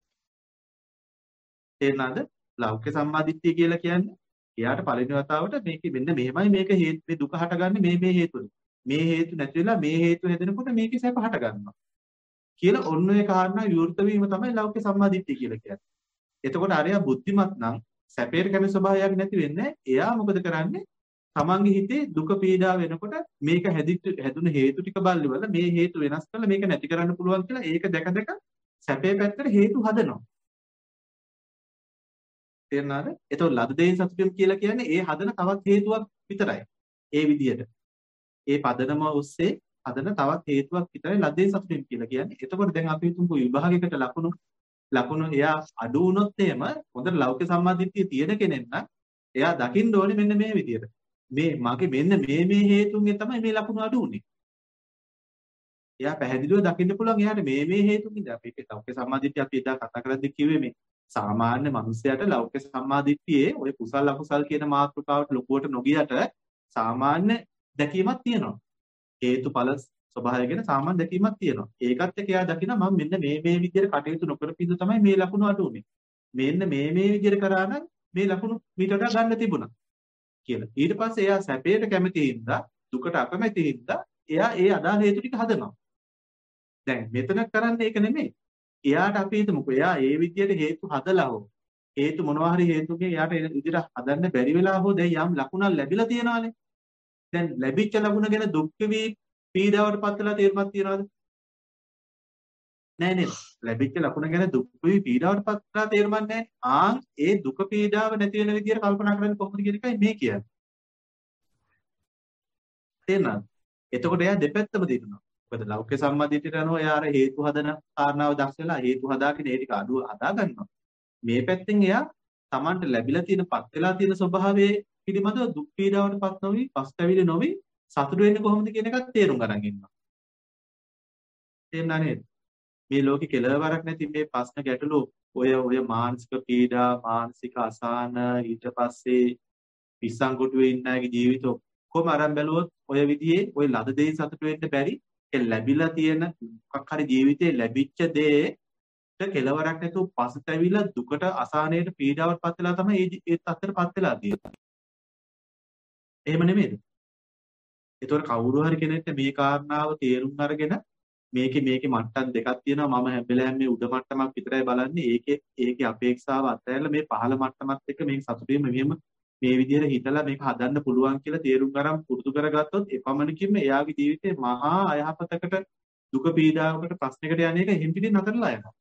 තේරුණාද? ලෞකික සම්මාදිට්ඨිය කියලා කියන්නේ එයාට පළවෙනි වතාවට මේකේ මෙන්න මෙහෙමයි මේක හේතු මේ දුක හටගන්නේ මේ මේ හේතුවල. මේ හේතු නැති වෙලා මේ හේතු හැදෙනකොට මේකේ සැප හටගන්නවා. කියලා ඔන්න ඔය කාරණා විවෘත වීම තමයි ලෞකික සම්මාදිට්ඨිය කියලා කියන්නේ. එතකොට අරයා බුද්ධිමත් නම් සැපේට කැමති ස්වභාවයක් නැති වෙන්නේ. එයා මොකද කරන්නේ? තමන්ගේ හිතේ දුක පීඩා වෙනකොට මේක හැදිච්ච හැදුන හේතු ටික බලලිවල මේ හේතු වෙනස් කරලා මේක නැති කරන්න පුළුවන් කියලා ඒක දැක දැක සැපේ පැත්තට හේතු හදනවා. තේරුණාද? ඒතකොට ලද දෙයින් සතුටු වීම කියලා කියන්නේ ඒ හදන තවත් හේතුවක් විතරයි. ඒ විදියට. ඒ පදනම ඔස්සේ හදන තවත් හේතුවක් විතරයි ලද දෙයින් සතුටු වීම කියලා කියන්නේ. එතකොට දැන් අපි හිතමුකෝ විභාගයකට ලකුණු ලකුණු එයා අඩු වුණොත් එහෙම හොඳට ලෞකික සම්මාදිට්ඨිය තියෙන කෙනෙක් නම් එයා දකින්න ඕනේ මෙන්න මේ විදියට. මේ මගේ මෙන්න මේ මේ හේතුන්ගෙන් තමයි මේ ලකුණු අඩු වුනේ. එයා පැහැදිලිව දකින්න පුළුවන් එයාට මේ මේ හේතුන්ගෙන් අපි ඒක ලෞකික සම්මාදිට්ඨිය අපි එදා කතා කරද්දී කිව්වේ මේ සාමාන්‍ය මිනිසයාට ලෞකික සම්මාදිට්ඨියේ ඔය කුසල අකුසල් කියන මාතෘකාවට ලොකුවට නොගියට සාමාන්‍ය දැකීමක් තියෙනවා. හේතුඵල ස්වභාවය ගැන සාමාන්‍ය දැකීමක් තියෙනවා. ඒකත් එක්ක එයා දකිනවා මම මෙන්න මේ මේ විදිහට කටයුතු නොකරපින්ද තමයි මේ ලකුණු අඩු වුනේ. මෙන්න මේ මේ විදිහට කරා නම් මේ ලකුණු මීට වඩා ගන්න තිබුණා කියලා. ඊට පස්සේ එයා සැපයට කැමති හින්දා දුකට අකමැති හින්දා එයා ඒ අදාළ හේතු ටික හදනවා. දැන් මෙතන කරන්නේ ඒක නෙමෙයි. එයාට අපි හිතමුකෝ එයා ඒ විදිහට හේතු හදලා හෝ හේතු මොනවා හරි හේතුකින් එයාට ඒ විදිහට හදන්න බැරි වෙලා හෝ දැන් යම් ලකුණක් ලැබිලා තියෙනවානේ. දැන් ලැබිච්ච ලකුණ ගැන දුක් වී පීඩාවට පත් වෙලා තීරමක් තියනවාද? නෑ නේද? ලැබිච්ච ලකුණ ගැන දුක් වී පීඩාවට පත් වෙලා තීරමක් නෑ. ආන් ඒ දුක පීඩාව නැති වෙන විදිහට කල්පනා කරන්නේ කොහොමද කියන එකයි මේ කියන්නේ. තේරෙනවද? එතකොට එයා දෙපැත්තම දිනනවා. මොකද ලෞකික සම්මාදිටියට අනුව එයා අර හේතු හදන කාරණාව දක්ෂ වෙලා හේතු හදාගෙන ඒ ටික අඩුව හදා ගන්නවා. මේ පැත්තෙන් එයා Tamanට ලැබිලා තියෙන පත් වෙලා තියෙන ස්වභාවයේ පිළිබඳව දුක් පීඩාවට පත් නොවි, පස්තැවිලි නොවි සතුටු වෙන්නේ කොහොමද කියන එකත් තේරුම් ගන්න ඉන්නවා. තේරුණා නේද? මේ ලෝකේ කෙලවරක් නැති මේ ප්‍රශ්න ගැටලු ඔය ඔය මානසික පීඩා, මානසික අසහන ඊට පස්සේ පිස්සන්කොටුවේ ඉන්න අයගේ ජීවිත ඔක්කොම අරන් බැලුවොත් ඔය විදිහේ ඔය ලද දෙයින් සතුටු වෙන්න බැරි ඒ ලැබිලා තියෙන මොකක් හරි ජීවිතේ ලැබිච්ච දේට කෙලවරක් නැතුව පසුතැවිලා දුකට අසහනයට පීඩාවට පත් වෙලා තමයි ඒ තත්ත්වයට පත් වෙලා තියෙන්නේ. එහෙම නෙමෙයිද? ඒතකොට කවුරු හරි කෙනෙක්ට මේ කාරණාව තේරුම් අරගෙන මේකේ මේකේ මට්ටම් දෙකක් තියෙනවා මම හැම වෙලාවෙම මේ උඩ මට්ටමක් විතරයි බලන්නේ ඒකේ ඒකේ අපේක්ෂාව අත්හැරලා මේ පහළ මට්ටමත් එක්ක මේක සතුටින් මෙහෙම මේ විදිහට හිතලා මේක හදන්න පුළුවන් කියලා තේරුම් ගන්න පුරුදු කරගත්තොත් එපමණකින්ම එයාගේ ජීවිතේ මහා අයහපතකට දුක පීඩාවකට ප්‍රශ්නයකට යන එක හිම් පිටින් නතරලා යනවා.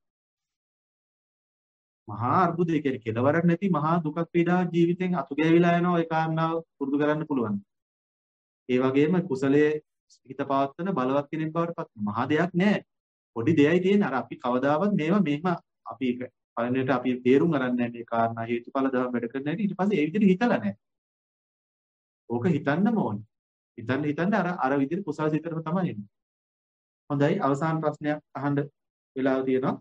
මහා අර්බුදය කියන්නේ කෙලවරක් නැති මහා දුකක් පීඩාවක් ජීවිතෙන් අතුගෑවිලා යනවා ඒ කාරණාව පුරුදු කරන්න පුළුවන්. ඒ වගේම කුසලයේ හිත පවත්වන බලවත් කෙනෙක් බවට පත් මහා දෙයක් නෑ. පොඩි දෙයයි තියෙන්නේ. අර අපි කවදාවත් මේවා මෙහෙම අපි පළවෙනිට අපි තේරුම් ගන්න නැහැ මේ කාරණා හේතුඵල ධර්ම වැඩ කරන්නේ නැහැ. ඊට පස්සේ ඒ විදිහට හිතලා නැහැ. ඕක හිතන්නම ඕනේ. හිතන්න හිතන්න අර අර විදිහට කුසල සිතටම තමයි එන්නේ. හොඳයි අවසාන ප්‍රශ්නයක් අහන්න වෙලාව තියෙනවා.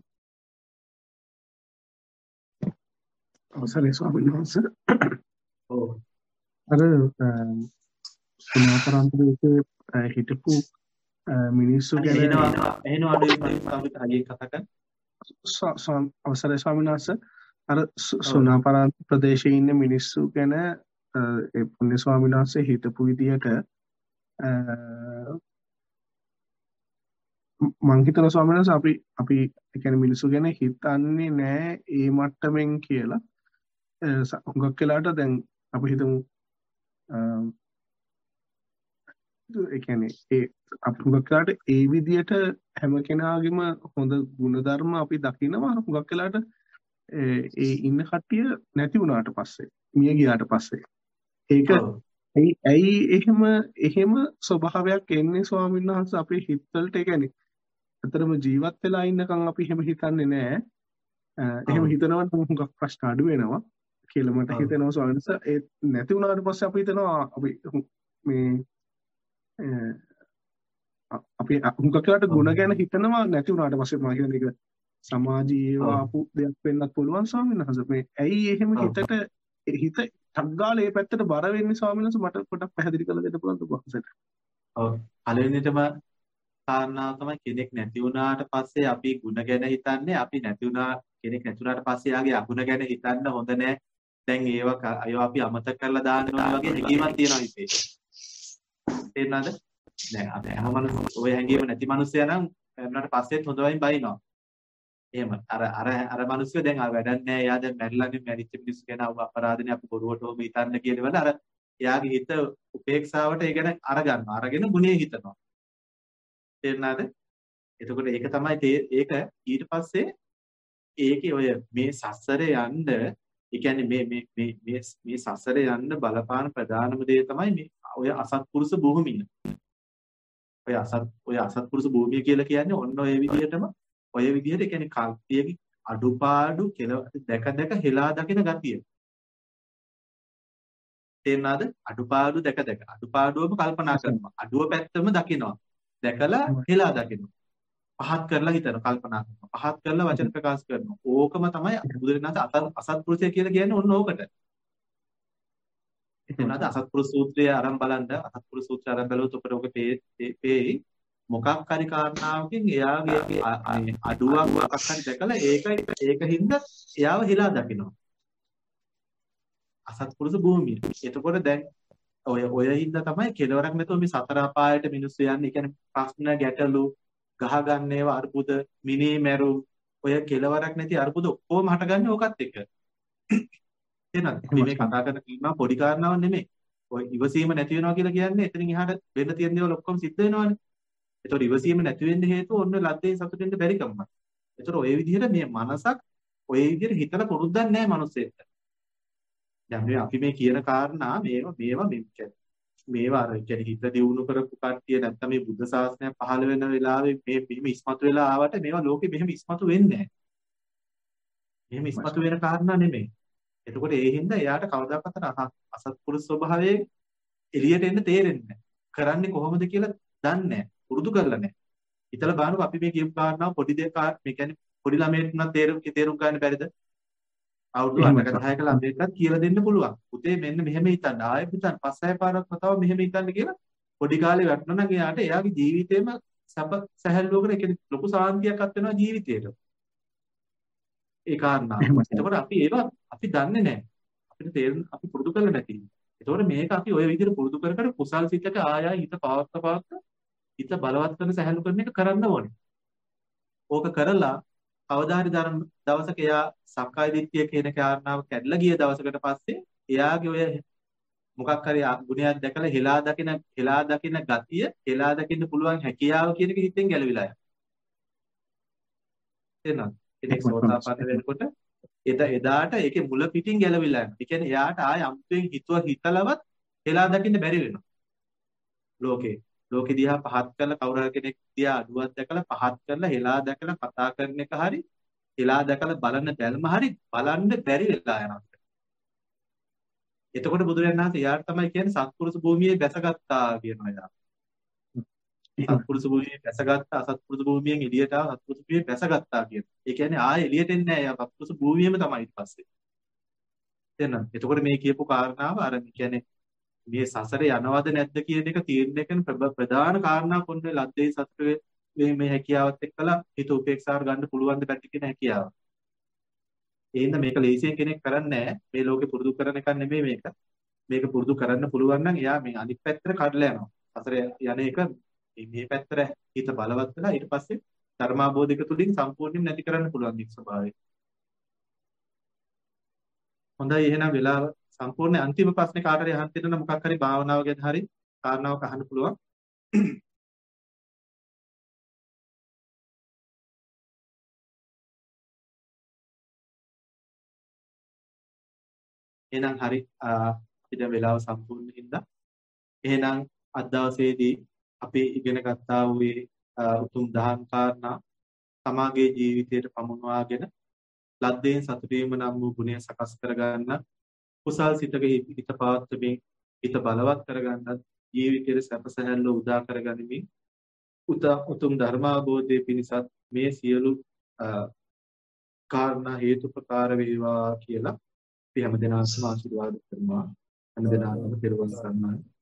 අවසරයි ස්වාමීන් වහන්සේ. ඔව්. අර සුණාපරන්තරයේ හිටපු මිනිස්සු ගැන එනවා එනවා අඩුයි මම හරියට කතා කරන්න. අවසරයි ස්වාමීන් වහන්සේ. අර සුණාපරන්ත ප්‍රදේශයේ ඉන්න මිනිස්සු ගැන ඒ පුණ්‍ය ස්වාමීන් වහන්සේ හිටපු විදියට මං හිතන ස්වාමීන් වහන්සේ අපි අපි කියන්නේ මිනිස්සු ගැන හිතන්නේ නැහැ ඒ මට්ටමින් කියලා. හුඟක් වෙලාවට දැන් අපි හිතමු ඒ කියන්නේ ඒ අපි හුඟක් වෙලාවට ඒ විදියට හැම කෙනාගේම හොඳ ගුණධර්ම අපි දකිනවා. හුඟක් වෙලාවට ඒ ඉන්න කට්ටිය නැති වුණාට පස්සේ මිය ගියාට පස්සේ ඒක ඇයි ඇයි එහෙම එහෙම ස්වභාවයක් එන්නේ ස්වාමීන් වහන්සේ අපේ හිතවලට? ඒ කියන්නේ අතරම ජීවත් වෙලා ඉන්නකම් අපි එහෙම හිතන්නේ නැහැ. එහෙම හිතනවට හුඟක් ප්‍රශ්න අඩු වෙනවා කියලා මට හිතෙනවා ස්වාමීන් වහන්සේ. ඒ නැති වුණාට පස්සේ අපි හිතනවා අපි මේ අපි හුඟක් වෙලාට ගුණ ගැන හිතනවා නැති වුණාට පස්සේ මම කියන්නේ ඒක සමාජීය ආපු දෙයක් වෙන්නත් පුළුවන් ස්වාමීන් වහන්සේ. මේ ඇයි එහෙම හිතට හිත ටග්ගාලේ ඒ පැත්තට බර වෙන්නේ ස්වාමීන් වහන්සේ? මට පොඩ්ඩක් පැහැදිලි කරලා දෙන්න පුළුවන්ද කොහොමද? ඔව්. පළවෙනිටම කාරණාව තමයි කෙනෙක් නැති වුණාට පස්සේ අපි ಗುಣ ගැන හිතන්නේ අපි නැති වුණා කෙනෙක් නැති වුණාට පස්සේ යාගේ අගුණ ගැන හිතන්න හොඳ නැහැ. දැන් ඒව අයෝ අපි අමතක කරලා දානවා වගේ හැඟීමක් තියෙනවා හිතේ. තේරුණාද? දැන් අපි හැම මිනිස්සු ඔය හැඟීම නැති මිනිස්සයා නම් වුණාට පස්සෙත් හොඳවයින් බයිනවා. එහෙම අර අර අර මිනිස්සු දැන් ආ වැඩක් නැහැ. එයා දැන් මැරිලානේ මැරිච්ච මිනිස්සු ගැන අවු අපරාධනේ අපි බොරුවට හොම හිතන්න කියනවල අර එයාගේ හිත උපේක්ෂාවට ඒ ගැන අරගන්නවා. අරගෙන ගුණේ හිතනවා. තේරුණාද? එතකොට ඒක තමයි ඒක ඊට පස්සේ ඒකේ ඔය මේ සසරේ යන්න ඒ කියන්නේ මේ මේ මේ මේ මේ සසරේ යන්න බලපාන ප්‍රධානම දේ තමයි මේ ඔය අසත්පුරුෂ භූමිය. ඔය අසත් ඔය අසත්පුරුෂ භූමිය කියලා කියන්නේ ඔන්න ඔය විදිහටම ඔය විදිහට ඒ කියන්නේ කල්පියගේ අඩුපාඩු කියලා දැක දැක හෙලා දකින ගතිය. තේරෙනවද? අඩුපාඩු දැක දැක අඩුපාඩුවම කල්පනා කරනවා. අඩුව පැත්තම දකිනවා. දැකලා හෙලා දකිනවා. පහත් කරලා හිතන කල්පනා කරනවා. පහත් කරලා වචන ප්‍රකාශ කරනවා. ඕකම තමයි බුදුරජාණන් අසත්පුරුෂය කියලා කියන්නේ ඔන්න ඕකට. එතනද අසත්පුරුෂ සූත්‍රය අරන් බලන්න අසත්පුරුෂ සූත්‍රය අරන් බලුවොත් ඔකට ඔක පේයි මොකක් හරි කාරණාවකින් එයාගේ අඩුවක් මොකක් හරි දැකලා ඒක ඒකින්ද එයාව හිලා දකිනවා. අසත්පුරුෂ භූමිය. එතකොට දැන් ඔය ඔය හින්දා තමයි කෙලවරක් නැතුව මේ සතර අපායට මිනිස්සු යන්නේ. ඒ කියන්නේ ප්‍රශ්න ගැටලු ගහ ගන්න ඒවා අර්බුද මිනී මැරු ඔය කෙලවරක් නැති අර්බුද ඔක්කොම හටගන්නේ ඕකත් එක්ක. එහෙනම් අපි මේ කතා කරන කීමා පොඩි කාරණාවක් නෙමෙයි. ඔය ඉවසීම නැති වෙනවා කියලා කියන්නේ එතනින් එහාට වෙන්න තියෙන දේවල් ඔක්කොම සිද්ධ වෙනවානේ. ඒතකොට ඉවසීම නැති වෙන්න හේතුව ඔන්න ලද්දේ සතුට වෙන්න බැරි කමක්. ඒතකොට ඔය විදිහට මේ මනසක් ඔය විදිහට හිතලා පුරුද්දක් නැහැ මනුස්සයෙක්ට. දැන් මේ අපි මේ කියන කාරණා මේවා මේවා මේ මේවා අර කියන්නේ හිත දියුණු කරපු කට්ටිය නැත්නම් මේ බුද්ධ ශාසනය පහළ වෙන වෙලාවේ මේ මෙහෙම ඉස්මතු වෙලා ආවට මේවා ලෝකෙ මෙහෙම ඉස්මතු වෙන්නේ නැහැ. මෙහෙම ඉස්මතු වෙන කාරණා නෙමෙයි. එතකොට ඒ හින්දා එයාට කවදාකවත් අසත්පුරුෂ ස්වභාවයෙන් එළියට එන්න තේරෙන්නේ නැහැ. කරන්නේ කොහොමද කියලා දන්නේ නැහැ. පුරුදු කරලා නැහැ. හිතලා බලන්නකො අපි මේ කියපු කාරණාව පොඩි දෙයක් මේ කියන්නේ පොඩි ළමයෙක් උනත් තේරුම් තේරුම් ගන්න බැරිද? අවුරුදු අටක දහයක ළමයෙක්ට කියලා දෙන්න පුළුවන්. පුතේ මෙන්න මෙහෙම හිතන්න. ආයෙත් හිතන්න. පස්සේ පාරක් වතාව මෙහෙම හිතන්න කියලා පොඩි කාලේ වැටුණා නම් එයාට එයාගේ ජීවිතේම සැප සැහැල්ලුවකට ඒ කියන්නේ ලොකු සාන්තියක් අත් වෙනවා ජීවිතේට. ඒ කාරණා. එතකොට අපි ඒවා අපි දන්නේ නැහැ. අපිට තේරුම් අපි පුරුදු කරලා නැති. එතකොට මේක අපි ওই විදිහට පුරුදු කර කර කුසල් සිතක ආය ආය හිත පවත්ත පවත්ත හිත බලවත් කරන සැහැල්ලු කරන එක කරන්න ඕනේ. ඕක කරලා කවදා හරි දවසක එයා සක්කාය දිට්ඨිය කියන කාරණාව කැඩලා ගිය දවසකට පස්සේ එයාගේ ඔය මොකක් හරි ගුණයක් දැකලා හෙලා දකින හෙලා දකින ගතිය හෙලා දකින්න පුළුවන් හැකියාව කියන එක හිතෙන් ගැලවිලා යනවා. එහෙනම් කෙනෙක් සෝතාපන්න වෙනකොට එදා එදාට ඒකේ මුල පිටින් ගැලවිලා යනවා. ඒ කියන්නේ එයාට ආය අමුතුවෙන් හිතුව හිතලවත් හෙලා දකින්න බැරි වෙනවා. ලෝකේ ලෝකෙ දිහා පහත් කරලා කවුරු හරි කෙනෙක් දිහා අඩුවක් දැකලා පහත් කරලා හෙලා දැකලා කතා කරන එක හරි හෙලා දැකලා බලන්න බැල්ම හරි බලන්න බැරි වෙලා යනවා. එතකොට බුදුරජාණන් වහන්සේ යාට තමයි කියන්නේ සත්පුරුෂ භූමියේ බැසගත්තා කියනවා යා. සත්පුරුෂ භූමියේ බැසගත්තා අසත්පුරුෂ භූමියෙන් එළියට ආව සත්පුරුෂ භූමියේ බැසගත්තා කියනවා. ඒ කියන්නේ ආයෙ එළියට එන්නේ නැහැ යා සත්පුරුෂ භූමියේම තමයි ඊට පස්සේ. එහෙනම් එතකොට මේ කියපු කාරණාව අර කියන්නේ මේ සසරේ යනවද නැද්ද කියන එක තීරණය කරන ප්‍රධාන කාරණා කොන්නේ ලද්දේ සතුටේ මේ මේ හැකියාවත් එක්කලා හිත උපේක්ෂාවට ගන්න පුළුවන් ද පැති කියන හැකියාව. ඒ හින්දා මේක ලේසියෙන් කෙනෙක් කරන්නේ නැහැ. මේ ලෝකේ පුරුදු කරන එකක් නෙමෙයි මේක. මේක පුරුදු කරන්න පුළුවන් නම් එයා මේ අනිත් පැත්තට කඩලා යනවා. සසරේ යන එක මේ පැත්තට හිත බලවත් වෙලා ඊට පස්සේ ධර්මාබෝධික තුලින් සම්පූර්ණයෙන් නැති කරන්න පුළුවන් මේ ස්වභාවය. හොඳයි එහෙනම් වෙලාව සම්පූර්ණ අන්තිම ප්‍රශ්නේ කාට හරි අහන්න තියෙනවා නම් මොකක් හරි භාවනාව ගැන හරි කාරණාවක් අහන්න පුළුවන්. එහෙනම් හරි අපිට වෙලාව සම්පූර්ණ හින්දා එහෙනම් අද දවසේදී අපි ඉගෙන ගත්තා වූ උතුම් දහම් කාරණා සමාගයේ ජීවිතයට පමුණවාගෙන ලද්දෙන් සතුටු වීම නම් වූ ගුණය සකස් කරගන්න කුසල් සිතක හිත පවත්වමින් හිත බලවත් කරගන්නත් ජීවිතයේ සැපසහැල්ල උදා කරගනිමින් උතුම් ධර්මාභෝධයේ පිණිසත් මේ සියලු කාරණා හේතුපකාර වේවා කියලා අපි හැමදෙනාටම ආශිර්වාද කරනවා. හැමදෙනාටම පෙරවන් සරණයි.